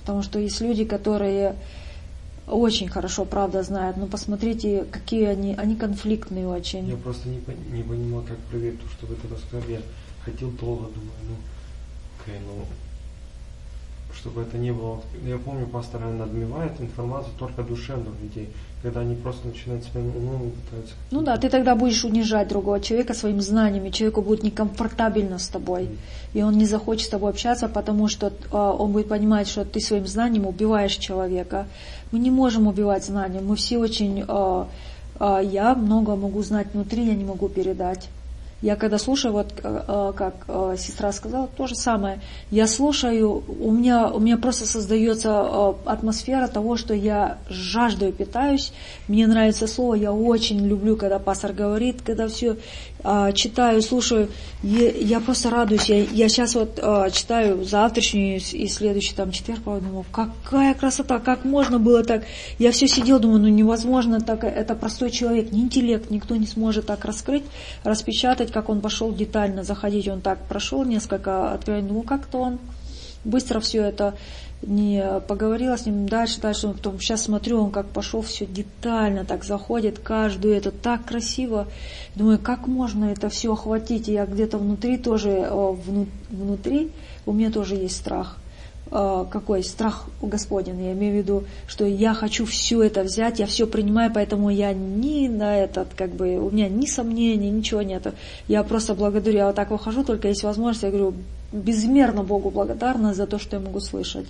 Потому что есть люди, которые очень хорошо, правда, знают, но посмотрите, какие они, они конфликтные очень. Я просто не, не понимал, как проверить то, что вы тогда сказали. Я хотел долго, думаю, ну, окей, ну, чтобы это не было... Я помню, пастор надмевает информацию только душевных людей, когда они просто начинают своим умом пытаются... Ну да, ты тогда будешь унижать другого человека своими знаниями, человеку будет некомфортабельно с тобой, и он не захочет с тобой общаться, потому что э, он будет понимать, что ты своим знанием убиваешь человека. Мы не можем убивать знания, мы все очень... Э, э, я много могу знать внутри, я не могу передать. Я когда слушаю, вот как сестра сказала, то же самое. Я слушаю, у меня, у меня просто создается атмосфера того, что я жаждаю, питаюсь. Мне нравится слово, я очень люблю, когда пастор говорит, когда все читаю, слушаю. Я просто радуюсь. Я, я сейчас вот читаю завтрашний и следующий там четверг, думаю, какая красота, как можно было так. Я все сидела, думаю, ну невозможно так, это простой человек, не интеллект, никто не сможет так раскрыть, распечатать, как он пошел детально заходить, он так прошел несколько откровений, ну как-то он быстро все это не поговорила с ним дальше, дальше, потом сейчас смотрю, он как пошел, все детально так заходит, каждую это так красиво, думаю, как можно это все охватить, и я где-то внутри тоже, внутри у меня тоже есть страх. Какой страх Господень, я имею в виду, что я хочу все это взять, я все принимаю, поэтому я ни на этот, как бы, у меня ни сомнений, ничего нет. Я просто благодарю, я вот так выхожу, только есть возможность, я говорю, безмерно Богу благодарна за то, что я могу слышать.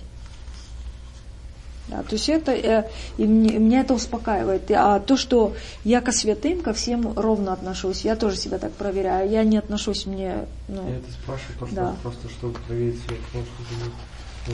Да, то есть это, э, и мне, меня это успокаивает. А то, что я ко святым, ко всем ровно отношусь, я тоже себя так проверяю, я не отношусь, мне... Ну, я это спрашиваю, то, что да. Просто чтобы проверить свет, потому что... Ну,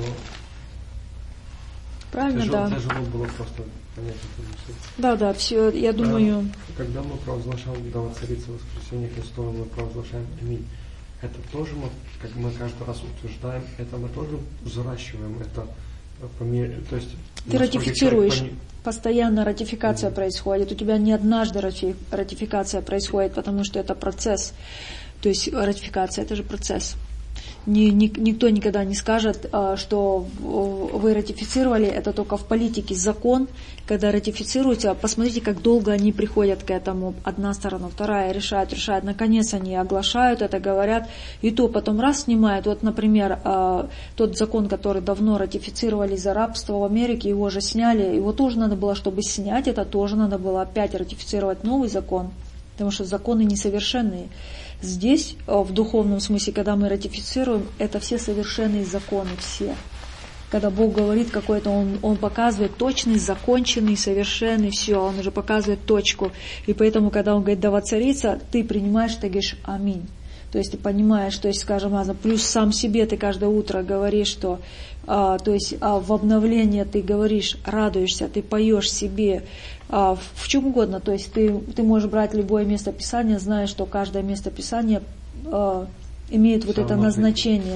правильно, тяжело, да. Тяжело было просто понять это. Да, да, все, я думаю... А, когда мы провозглашаем, да воцарится воскресение Христово, мы провозглашаем аминь. Это тоже мы, как мы каждый раз утверждаем, это мы тоже взращиваем, это по мере, то есть... Ты ратифицируешь, человек... постоянно ратификация mm-hmm. происходит, у тебя не однажды ратификация происходит, потому что это процесс, то есть ратификация, это же процесс. Ни, ни, никто никогда не скажет, что вы ратифицировали, это только в политике закон, когда ратифицируете, посмотрите, как долго они приходят к этому, одна сторона, вторая, решают, решают, наконец они оглашают это, говорят, и то потом раз снимают, вот, например, тот закон, который давно ратифицировали за рабство в Америке, его же сняли, его тоже надо было, чтобы снять, это тоже надо было опять ратифицировать новый закон, потому что законы несовершенные. Здесь, в духовном смысле, когда мы ратифицируем, это все совершенные законы, все. Когда Бог говорит какой-то, Он, он показывает точный, законченный, совершенный, все, Он уже показывает точку. И поэтому, когда Он говорит, да воцарится, ты принимаешь, ты говоришь аминь. То есть ты понимаешь, то есть, скажем, плюс сам себе ты каждое утро говоришь, что, а, то есть а, в обновление ты говоришь, радуешься, ты поешь себе, а, в, в чем угодно. То есть ты, ты можешь брать любое место Писания, зная, что каждое место Писания а, имеет вот это назначение.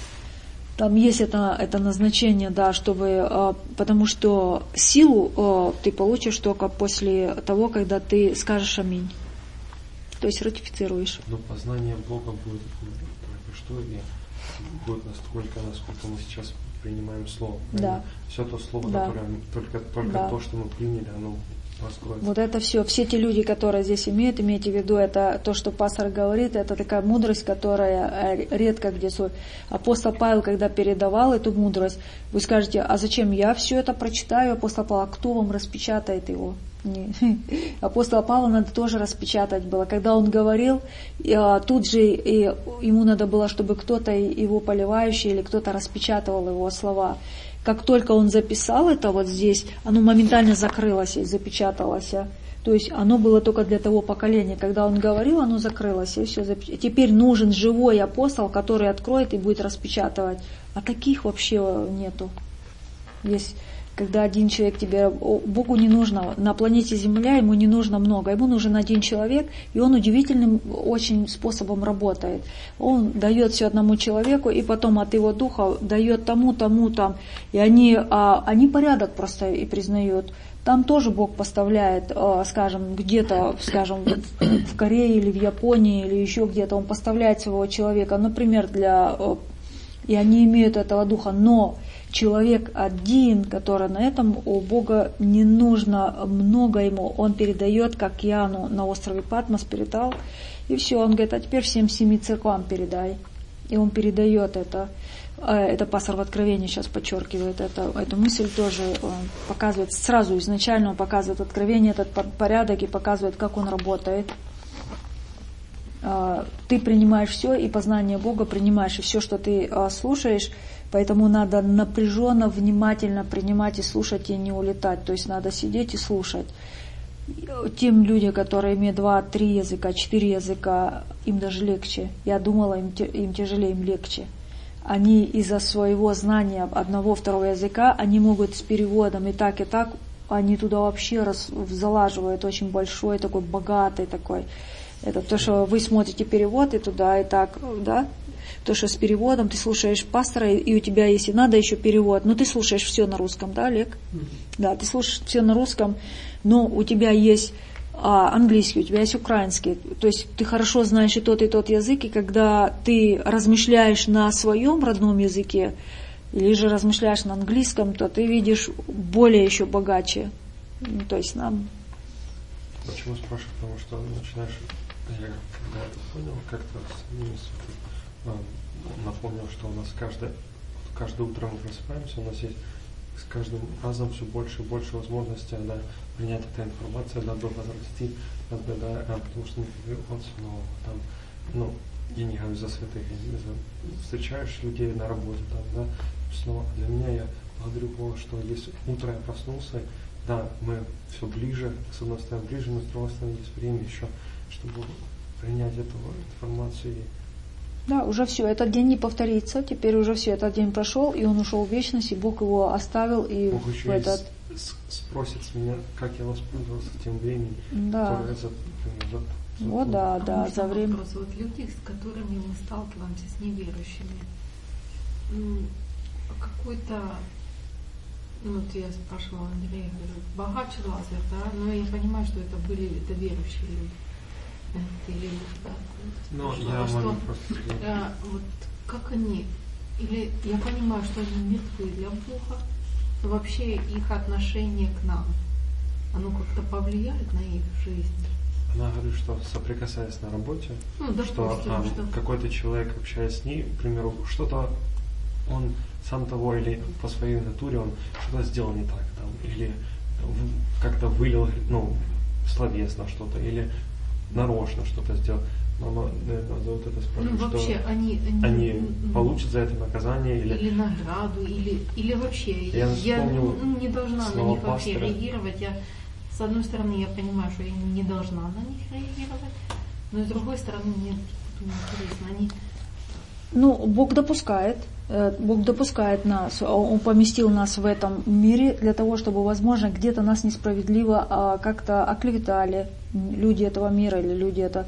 Там есть это, это назначение, да, чтобы, а, потому что силу а, ты получишь только после того, когда ты скажешь аминь. То есть ратифицируешь. Но познание Бога будет только что и будет настолько, насколько мы сейчас принимаем Слово. Да. Все то Слово, да. которое только, только да. то, что мы приняли, оно раскроется. Вот это все, все те люди, которые здесь имеют, имейте в виду, это то, что пастор говорит, это такая мудрость, которая редко где. Апостол Павел, когда передавал эту мудрость, вы скажете, а зачем я все это прочитаю? Апостол Павел, а кто вам распечатает его? Не. Апостола Павла надо тоже распечатать было. Когда он говорил, тут же ему надо было, чтобы кто-то его поливающий или кто-то распечатывал его слова. Как только он записал это вот здесь, оно моментально закрылось и запечаталось. То есть оно было только для того поколения. Когда он говорил, оно закрылось и все. Запеч... Теперь нужен живой апостол, который откроет и будет распечатывать. А таких вообще нету. Есть... Когда один человек тебе, Богу не нужно, на планете Земля ему не нужно много, ему нужен один человек, и он удивительным очень способом работает. Он дает все одному человеку, и потом от его духа дает тому, тому, там, и они, а, они порядок просто и признают. Там тоже Бог поставляет, скажем, где-то, скажем, в Корее или в Японии, или еще где-то, Он поставляет своего человека, например, для... И они имеют этого духа, но человек один, который на этом, у Бога не нужно много ему, он передает, как Иоанну на острове Патмос передал, и все, он говорит, а теперь всем семи церквам передай. И он передает это. Это пастор в Откровении сейчас подчеркивает это, эту мысль тоже, он показывает, сразу изначально он показывает Откровение, этот порядок, и показывает, как он работает. Ты принимаешь все, и познание Бога принимаешь, и все, что ты слушаешь, поэтому надо напряженно, внимательно принимать и слушать, и не улетать, то есть надо сидеть и слушать. Тем людям, которые имеют два, три языка, четыре языка, им даже легче. Я думала, им, им тяжелее, им легче. Они из-за своего знания одного, второго языка, они могут с переводом и так, и так, они туда вообще раз, залаживают очень большой, такой богатый такой. Это то, что вы смотрите перевод и туда, и так, да? То, что с переводом, ты слушаешь пастора, и у тебя, если надо, еще перевод, но ты слушаешь все на русском, да, Олег? Mm-hmm. Да, ты слушаешь все на русском, но у тебя есть а, английский, у тебя есть украинский, то есть ты хорошо знаешь и тот, и тот язык, и когда ты размышляешь на своем родном языке, или же размышляешь на английском, то ты видишь более еще богаче. То есть нам... Почему спрашиваю? Потому что начинаешь, я когда это понял, как-то напомнил, что у нас каждое, каждое утро мы просыпаемся, у нас есть с каждым разом все больше и больше возможностей, да, принять эту информацию, да, дабы возрасти, дабы, да, потому что но там, ну, я не говорю за святых, я за, встречаешь людей на работе, там, да, снова для меня я благодарю Бога, что если утро я проснулся, да, мы все ближе, с одной стороны ближе, но с другой стороны есть время еще, чтобы принять эту информацию. Да, уже все, этот день не повторится, теперь уже все, этот день прошел, и он ушел в вечность, и Бог его оставил, и Бог еще в этот... спросит с меня, как я воспользовался тем временем, да. которое за, за, за Вот, да, да, а за время. Вопрос, вот люди, с которыми мы сталкиваемся, с неверующими, какой-то, ну, вот я спрашивала Андрея, говорю, богач Лазарь, да, но я понимаю, что это были, это верующие люди. Или, да, но что, я что, могу просто... а, вот как они, или я понимаю, что они мертвы для Бога, но вообще их отношение к нам, оно как-то повлияет на их жизнь? Она говорит, что соприкасаясь на работе, ну, допустим, что, а, что какой-то человек, общаясь с ней, к примеру, что-то он сам того или по своей натуре он что-то сделал не так, там, или как-то вылил, ну, словесно что-то, или нарочно что-то сделал. Мама, наверное, за вот это спрашивает, ну, вообще, что они, они, они получат за это наказание или, или награду, или, или вообще. Я, я ну, не должна на них вообще пастора. реагировать. Я, с одной стороны, я понимаю, что я не должна на них реагировать, но с другой стороны, мне интересно, они... Ну, Бог допускает, Бог допускает нас, Он поместил нас в этом мире для того, чтобы, возможно, где-то нас несправедливо как-то оклеветали люди этого мира или люди это.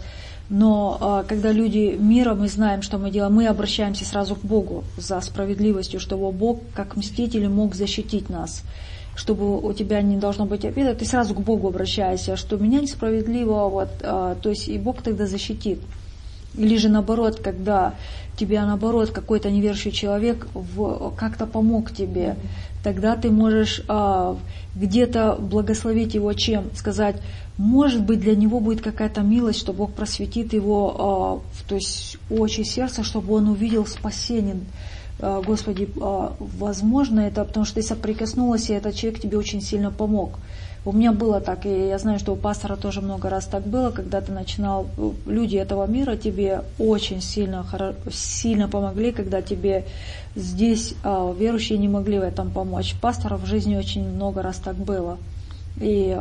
Но когда люди мира, мы знаем, что мы делаем, мы обращаемся сразу к Богу за справедливостью, чтобы Бог, как мститель, мог защитить нас. Чтобы у тебя не должно быть обиды, ты сразу к Богу обращаешься, что меня несправедливо, вот, то есть и Бог тогда защитит. Или же наоборот, когда тебе наоборот какой-то неверующий человек в, как-то помог тебе, тогда ты можешь а, где-то благословить его чем? Сказать, может быть, для него будет какая-то милость, что Бог просветит его, а, то есть очи сердца, чтобы он увидел спасение. А, Господи, а, возможно это, потому что ты соприкоснулась, и этот человек тебе очень сильно помог. У меня было так, и я знаю, что у пастора тоже много раз так было, когда ты начинал, люди этого мира тебе очень сильно, сильно помогли, когда тебе здесь а, верующие не могли в этом помочь. Пасторов в жизни очень много раз так было. И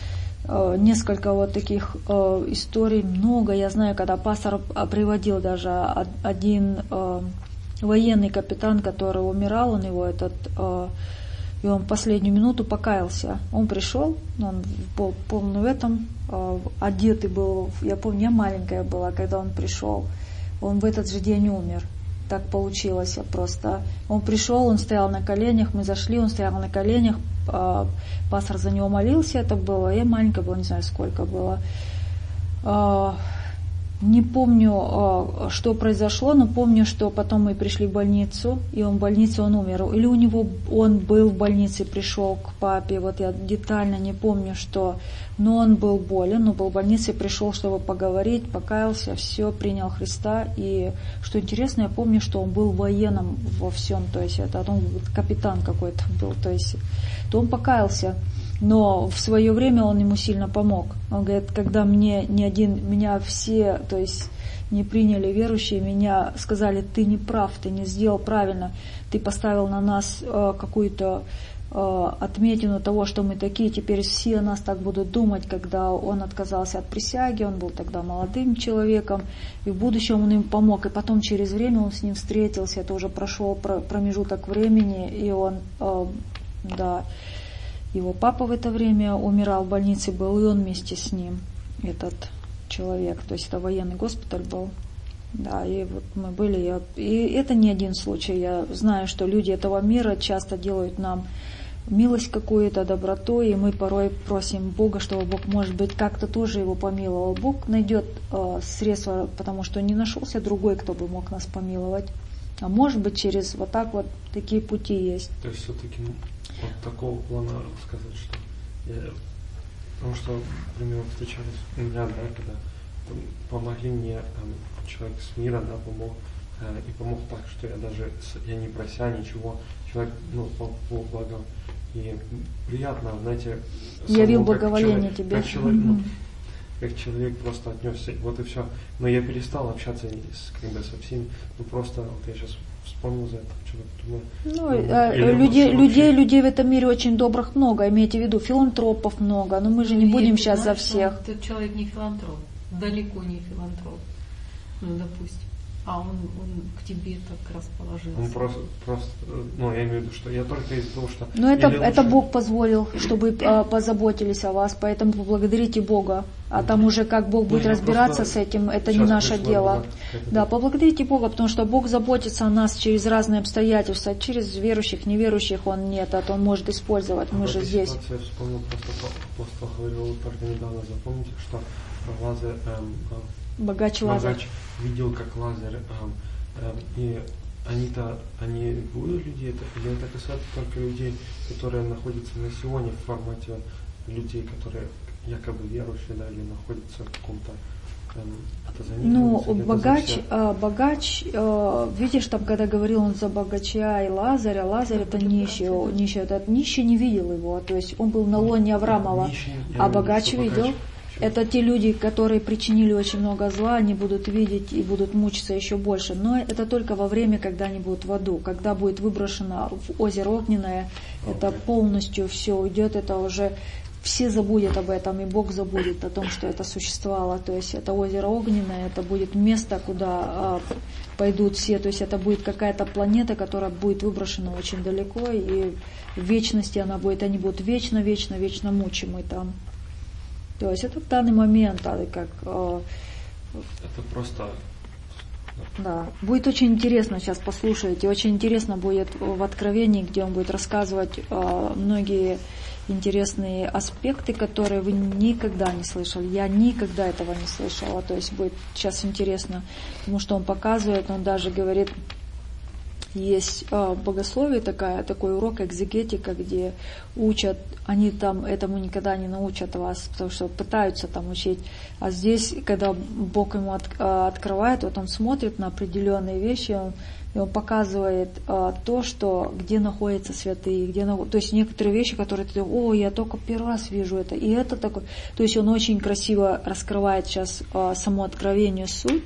а, несколько вот таких а, историй, много, я знаю, когда пастор приводил даже один а, военный капитан, который умирал, он его этот... А, и он в последнюю минуту покаялся. Он пришел, он был полный в этом, э, одетый был, я помню, я маленькая была, когда он пришел. Он в этот же день умер. Так получилось просто. Он пришел, он стоял на коленях, мы зашли, он стоял на коленях, э, пастор за него молился, это было, я маленькая была, не знаю сколько было. Э, Не помню, что произошло, но помню, что потом мы пришли в больницу, и он в больнице он умер. Или у него он был в больнице, пришел к папе, вот я детально не помню, что. Но он был болен, но был в больнице, пришел, чтобы поговорить, покаялся, все, принял Христа. И что интересно, я помню, что он был военным во всем, то есть это он капитан какой-то был, то есть то он покаялся. Но в свое время он ему сильно помог. Он говорит, когда мне ни один, меня все, то есть не приняли верующие, меня сказали, ты не прав, ты не сделал правильно, ты поставил на нас э, какую-то э, отметину того, что мы такие, теперь все о нас так будут думать, когда он отказался от присяги, он был тогда молодым человеком, и в будущем он им помог, и потом через время он с ним встретился, это уже прошел промежуток времени, и он, э, да, его папа в это время умирал в больнице был, и он вместе с ним, этот человек, то есть это военный госпиталь был. Да, и вот мы были, я, и это не один случай, я знаю, что люди этого мира часто делают нам милость какую-то, доброту, и мы порой просим Бога, чтобы Бог, может быть, как-то тоже его помиловал. Бог найдет э, средства, потому что не нашелся другой, кто бы мог нас помиловать. А может быть, через вот так вот такие пути есть. То есть все-таки вот такого плана сказать, что я, потому что, например, встречались у меня, да, когда там, помогли мне там, человек с мира, да, помог, э, и помог так, что я даже, я не прося ничего, человек, ну, по, по благам. И приятно, знаете, явил благоволение тебе. Как человек, ну, как человек просто отнесся, вот и все. Но я перестал общаться с, как бы, со всеми, ну просто вот я сейчас вспомнил за это, что-то думаю. Ну, э, людей, людей, людей в этом мире очень добрых много, имейте в виду, филантропов много, но мы же не ну, будем сейчас знаю, за всех. Этот человек не филантроп, далеко не филантроп, ну, допустим. А он, он к тебе так расположился. Он просто, просто, ну, я имею в виду, что я только из-за того, что... Но это, лучше... это Бог позволил, чтобы э, позаботились о вас, поэтому поблагодарите Бога. А там уже как Бог будет ну, разбираться с этим, это не наше дело. Да, поблагодарите Бога, потому что Бог заботится о нас через разные обстоятельства, через верующих, неверующих Он нет, а то Он может использовать, мы же здесь. Я вспомнил, просто апостол говорил только недавно, запомните, что Лазарь... Эм, Богач Лазарь. Богач видел, как Лазарь, эм, эм, и они-то, они будут люди, это, или это касается только людей, которые находятся на Сионе в формате людей, которые якобы верующие, да, или находятся в каком-то, эм, это за них? Ну, это богач, э, богач, э, видишь, там, когда говорил он за богача и Лазаря, Лазарь это нищий, нищий, этот нищий не видел его, то есть он был на лоне Авраамова, нищий, а богач видел. Богач. Это те люди, которые причинили очень много зла, они будут видеть и будут мучиться еще больше. Но это только во время, когда они будут в аду. Когда будет выброшено в озеро огненное, это полностью все уйдет, это уже все забудут об этом, и Бог забудет о том, что это существовало. То есть это озеро огненное, это будет место, куда а, пойдут все. То есть это будет какая-то планета, которая будет выброшена очень далеко, и в вечности она будет, они будут вечно, вечно, вечно мучимы там. То есть это в данный момент, как... Э, это просто... Да, будет очень интересно, сейчас послушаете, очень интересно будет в Откровении, где он будет рассказывать э, многие интересные аспекты, которые вы никогда не слышали. Я никогда этого не слышала, то есть будет сейчас интересно, потому что он показывает, он даже говорит... Есть э, в богословии такая, такой урок экзегетика, где учат, они там этому никогда не научат вас, потому что пытаются там учить. А здесь, когда Бог ему от, э, открывает, вот он смотрит на определенные вещи, он, и он показывает э, то, что, где находятся святые, где, то есть некоторые вещи, которые ты, о, я только первый раз вижу это, и это такое. То есть он очень красиво раскрывает сейчас э, само откровение, суть.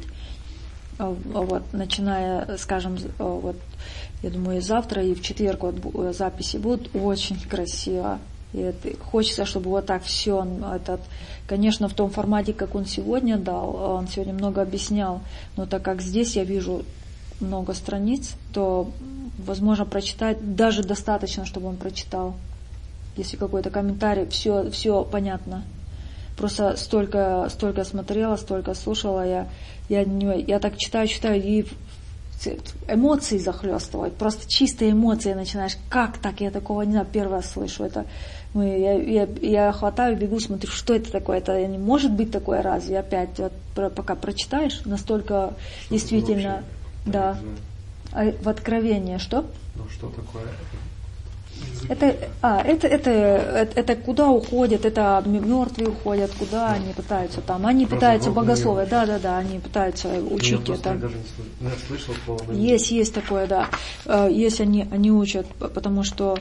Вот, начиная, скажем, вот, я думаю, и завтра, и в четверг вот, записи будут очень красиво. И это, хочется, чтобы вот так все, этот, конечно, в том формате, как он сегодня дал, он сегодня много объяснял, но так как здесь я вижу много страниц, то, возможно, прочитать даже достаточно, чтобы он прочитал. Если какой-то комментарий, все, все понятно. Просто столько, столько смотрела, столько слушала, я, я, не, я так читаю, читаю, и эмоции захлестывают, просто чистые эмоции начинаешь, как так, я такого не знаю, первый раз слышу, это, мы, я, я, я хватаю, бегу, смотрю, что это такое, это не может быть такое разве, опять, вот, про, пока прочитаешь, настолько что действительно, да, а в Откровении, что? Ну что такое? Это, а, это, это, это, это куда уходят, это мертвые уходят, куда они пытаются там, они пытаются богословие, да, да, да, они пытаются учить я это. Даже не слышал, слово, есть, есть такое, да, есть они, они учат, потому что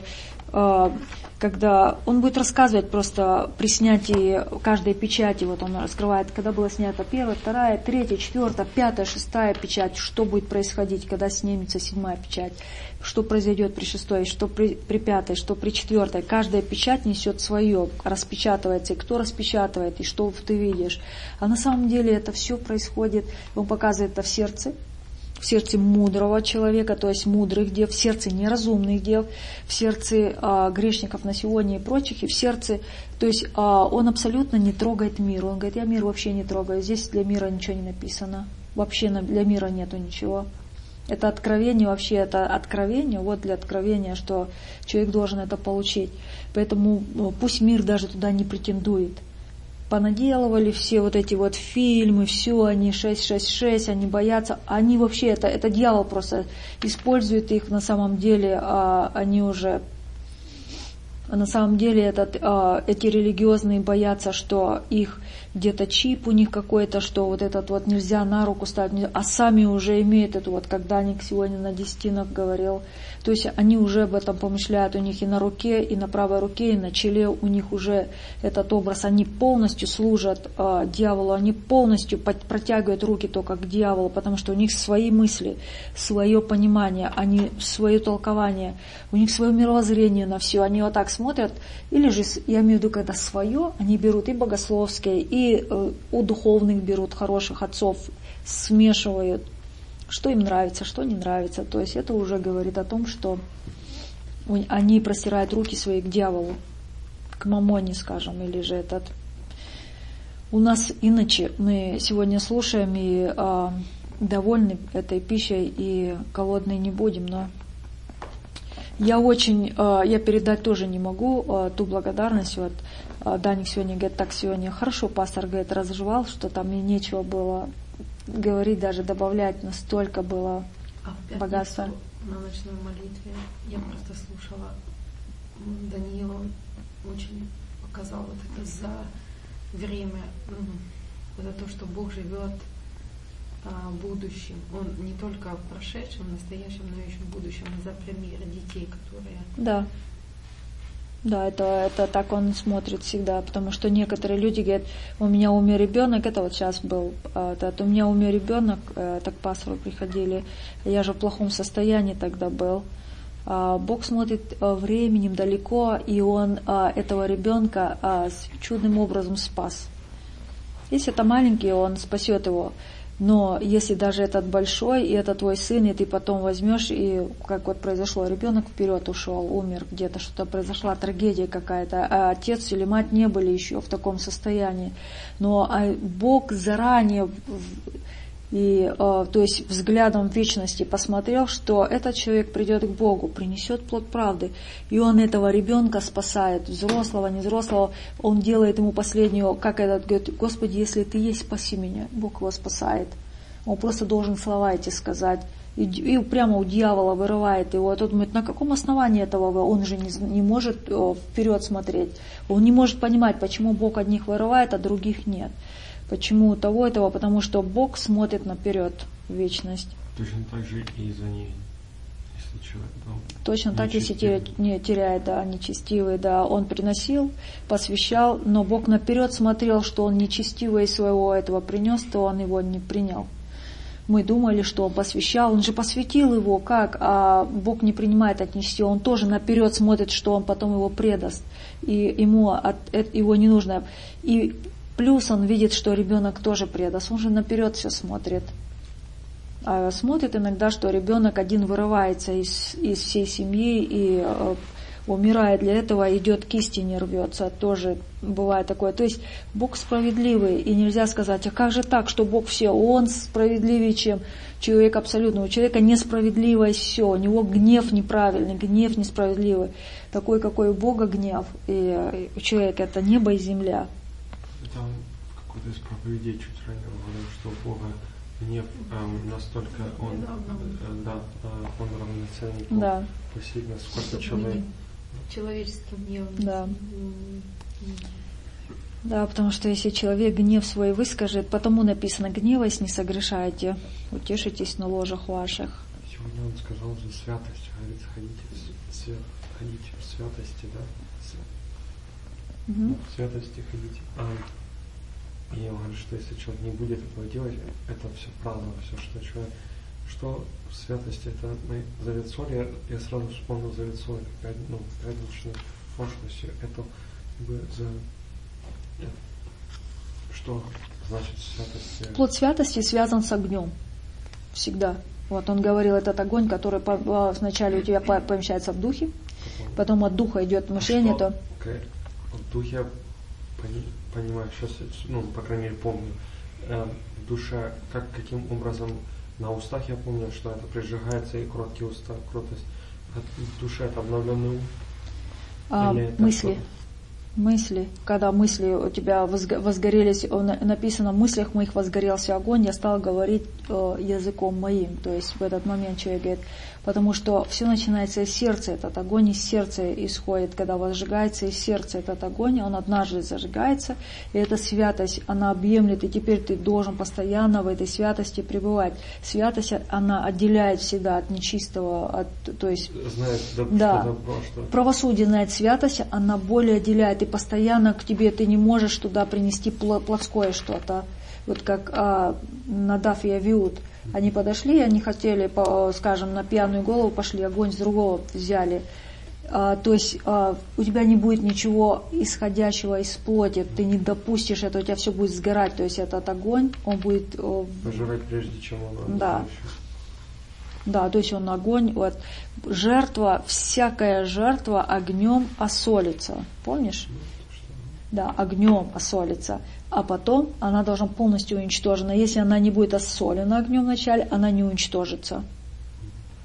когда он будет рассказывать просто при снятии каждой печати, вот он раскрывает, когда была снята первая, вторая, третья, четвертая, пятая, шестая печать, что будет происходить, когда снимется седьмая печать, что произойдет при шестой, что при, при пятой, что при четвертой. Каждая печать несет свое, распечатывается, и кто распечатывает, и что ты видишь. А на самом деле это все происходит, он показывает это в сердце, в сердце мудрого человека, то есть мудрых дев, в сердце неразумных дев, в сердце а, грешников на сегодня и прочих, и в сердце, то есть а, он абсолютно не трогает мир. Он говорит, я мир вообще не трогаю, здесь для мира ничего не написано, вообще для мира нету ничего. Это откровение, вообще это откровение, вот для откровения, что человек должен это получить. Поэтому пусть мир даже туда не претендует. Понаделывали все вот эти вот фильмы, все, они шесть шесть шесть, они боятся, они вообще, это, это дьявол просто использует их, на самом деле, а, они уже, на самом деле этот, а, эти религиозные боятся, что их где-то чип у них какой-то, что вот этот вот нельзя на руку ставить, а сами уже имеют эту вот, как Даник сегодня на десятинах говорил, то есть они уже об этом помышляют, у них и на руке, и на правой руке, и на челе у них уже этот образ, они полностью служат э, дьяволу, они полностью под, протягивают руки только к дьяволу, потому что у них свои мысли, свое понимание, они свое толкование, у них свое мировоззрение на все, они вот так смотрят, или же, я имею в виду, когда свое, они берут и богословское, и э, у духовных берут хороших отцов, смешивают, что им нравится, что не нравится. То есть это уже говорит о том, что они простирают руки свои к дьяволу, к мамоне, скажем, или же этот. У нас иначе мы сегодня слушаем и а, довольны этой пищей, и голодные не будем, но я очень, а, я передать тоже не могу а, ту благодарность. Вот а, Даник сегодня говорит, так сегодня хорошо, пастор говорит, разжевал, что там и нечего было говорить, даже добавлять, настолько было а богатство. На ночной молитве я просто слушала, Даниила очень показал вот это за время, ну, за то, что Бог живет а, будущим. Он не только в прошедшем, в настоящем, но еще в будущем, за примеры детей, которые... Да. Да, это, это так он смотрит всегда, потому что некоторые люди говорят, у меня умер ребенок, это вот сейчас был, это, у меня умер ребенок, так к пастору приходили, я же в плохом состоянии тогда был. Бог смотрит временем далеко, и он этого ребенка чудным образом спас. Если это маленький, он спасет его. Но если даже этот большой, и это твой сын, и ты потом возьмешь, и как вот произошло, ребенок вперед ушел, умер где-то, что-то произошла, трагедия какая-то, а отец или мать не были еще в таком состоянии. Но Бог заранее, и, то есть взглядом вечности посмотрел, что этот человек придет к Богу, принесет плод правды, и он этого ребенка спасает, взрослого, не взрослого, он делает ему последнюю, как этот говорит, Господи, если ты есть, спаси меня, Бог его спасает. Он просто должен слова эти сказать, и, и прямо у дьявола вырывает его, а тот думает, на каком основании этого вы, он же не, не может о, вперед смотреть, он не может понимать, почему Бог одних вырывает, а других нет. Почему того этого? Потому что Бог смотрит наперед в вечность. Точно так же и за ней, если человек был Точно так, если теряет, не теряет, да, нечестивый, да, он приносил, посвящал, но Бог наперед смотрел, что он нечестивый своего этого принес, то он его не принял. Мы думали, что он посвящал, он же посвятил его, как, а Бог не принимает от нечестивого, он тоже наперед смотрит, что он потом его предаст, и ему от, его не нужно. И плюс он видит, что ребенок тоже предаст, он же наперед все смотрит. А смотрит иногда, что ребенок один вырывается из, из всей семьи, и э, умирает для этого, идет к истине, рвется, тоже бывает такое. То есть Бог справедливый, и нельзя сказать, а как же так, что Бог все, Он справедливее, чем человек абсолютно. У человека несправедливое все, у него гнев неправильный, гнев несправедливый. Такой, какой у Бога гнев, и у человека это небо и земля. Там в какой-то из проповедей чуть ранее говорил, что у Бога гнев э, настолько он, э, да, э, он равноценен по, Да. по сильно, сколько человек. Человеческим гневом. Да. Да, потому что если человек гнев свой выскажет, потому написано, гневаясь не согрешайте, утешитесь на ложах ваших. Сегодня он сказал за святость, говорит, ходите в, свят, ходите в святости, да? Угу. В святости ходите. А, и он говорит, что если человек не будет этого делать, это все праздно, все, что человек, что в святости, это мы, завет соли, я, я сразу вспомнил завет соли, как, ну, предвечной пошлостью, это как бы за... Что значит святость? Плод святости связан с огнем. Всегда. Вот он говорил, этот огонь, который вначале у тебя помещается в духе, потом от духа идет мышление, что, то... Okay. В духе я понимаю, сейчас, ну, по крайней мере, помню, э, в душе, как, каким образом на устах я помню, что это прижигается и кроткие уста, кротость. В душе это обновленный ум? А, мысли. Мысли, когда мысли у тебя возгорелись, написано, в мыслях моих возгорелся огонь, я стал говорить э, языком моим. То есть в этот момент человек говорит, потому что все начинается из сердца, этот огонь из сердца исходит, когда возжигается из сердца этот огонь, он однажды зажигается, и эта святость, она объемлет, и теперь ты должен постоянно в этой святости пребывать. Святость, она отделяет всегда от нечистого, от, то есть... Знает, да, да, что добро, что... правосудие знает святость, она более отделяет, и постоянно к тебе ты не можешь туда принести плотское что-то. Вот как а, Надав и Авиуд, они подошли, они хотели, по, скажем, на пьяную голову пошли, огонь с другого взяли. А, то есть а, у тебя не будет ничего исходящего из плоти, ты не допустишь это, у тебя все будет сгорать. То есть этот огонь, он будет... Пожирать прежде, чем он... Да. Да, то есть он огонь, вот, жертва, всякая жертва огнем осолится. Помнишь? Да, огнем осолится. А потом она должна полностью уничтожена. Если она не будет осолена огнем вначале, она не уничтожится.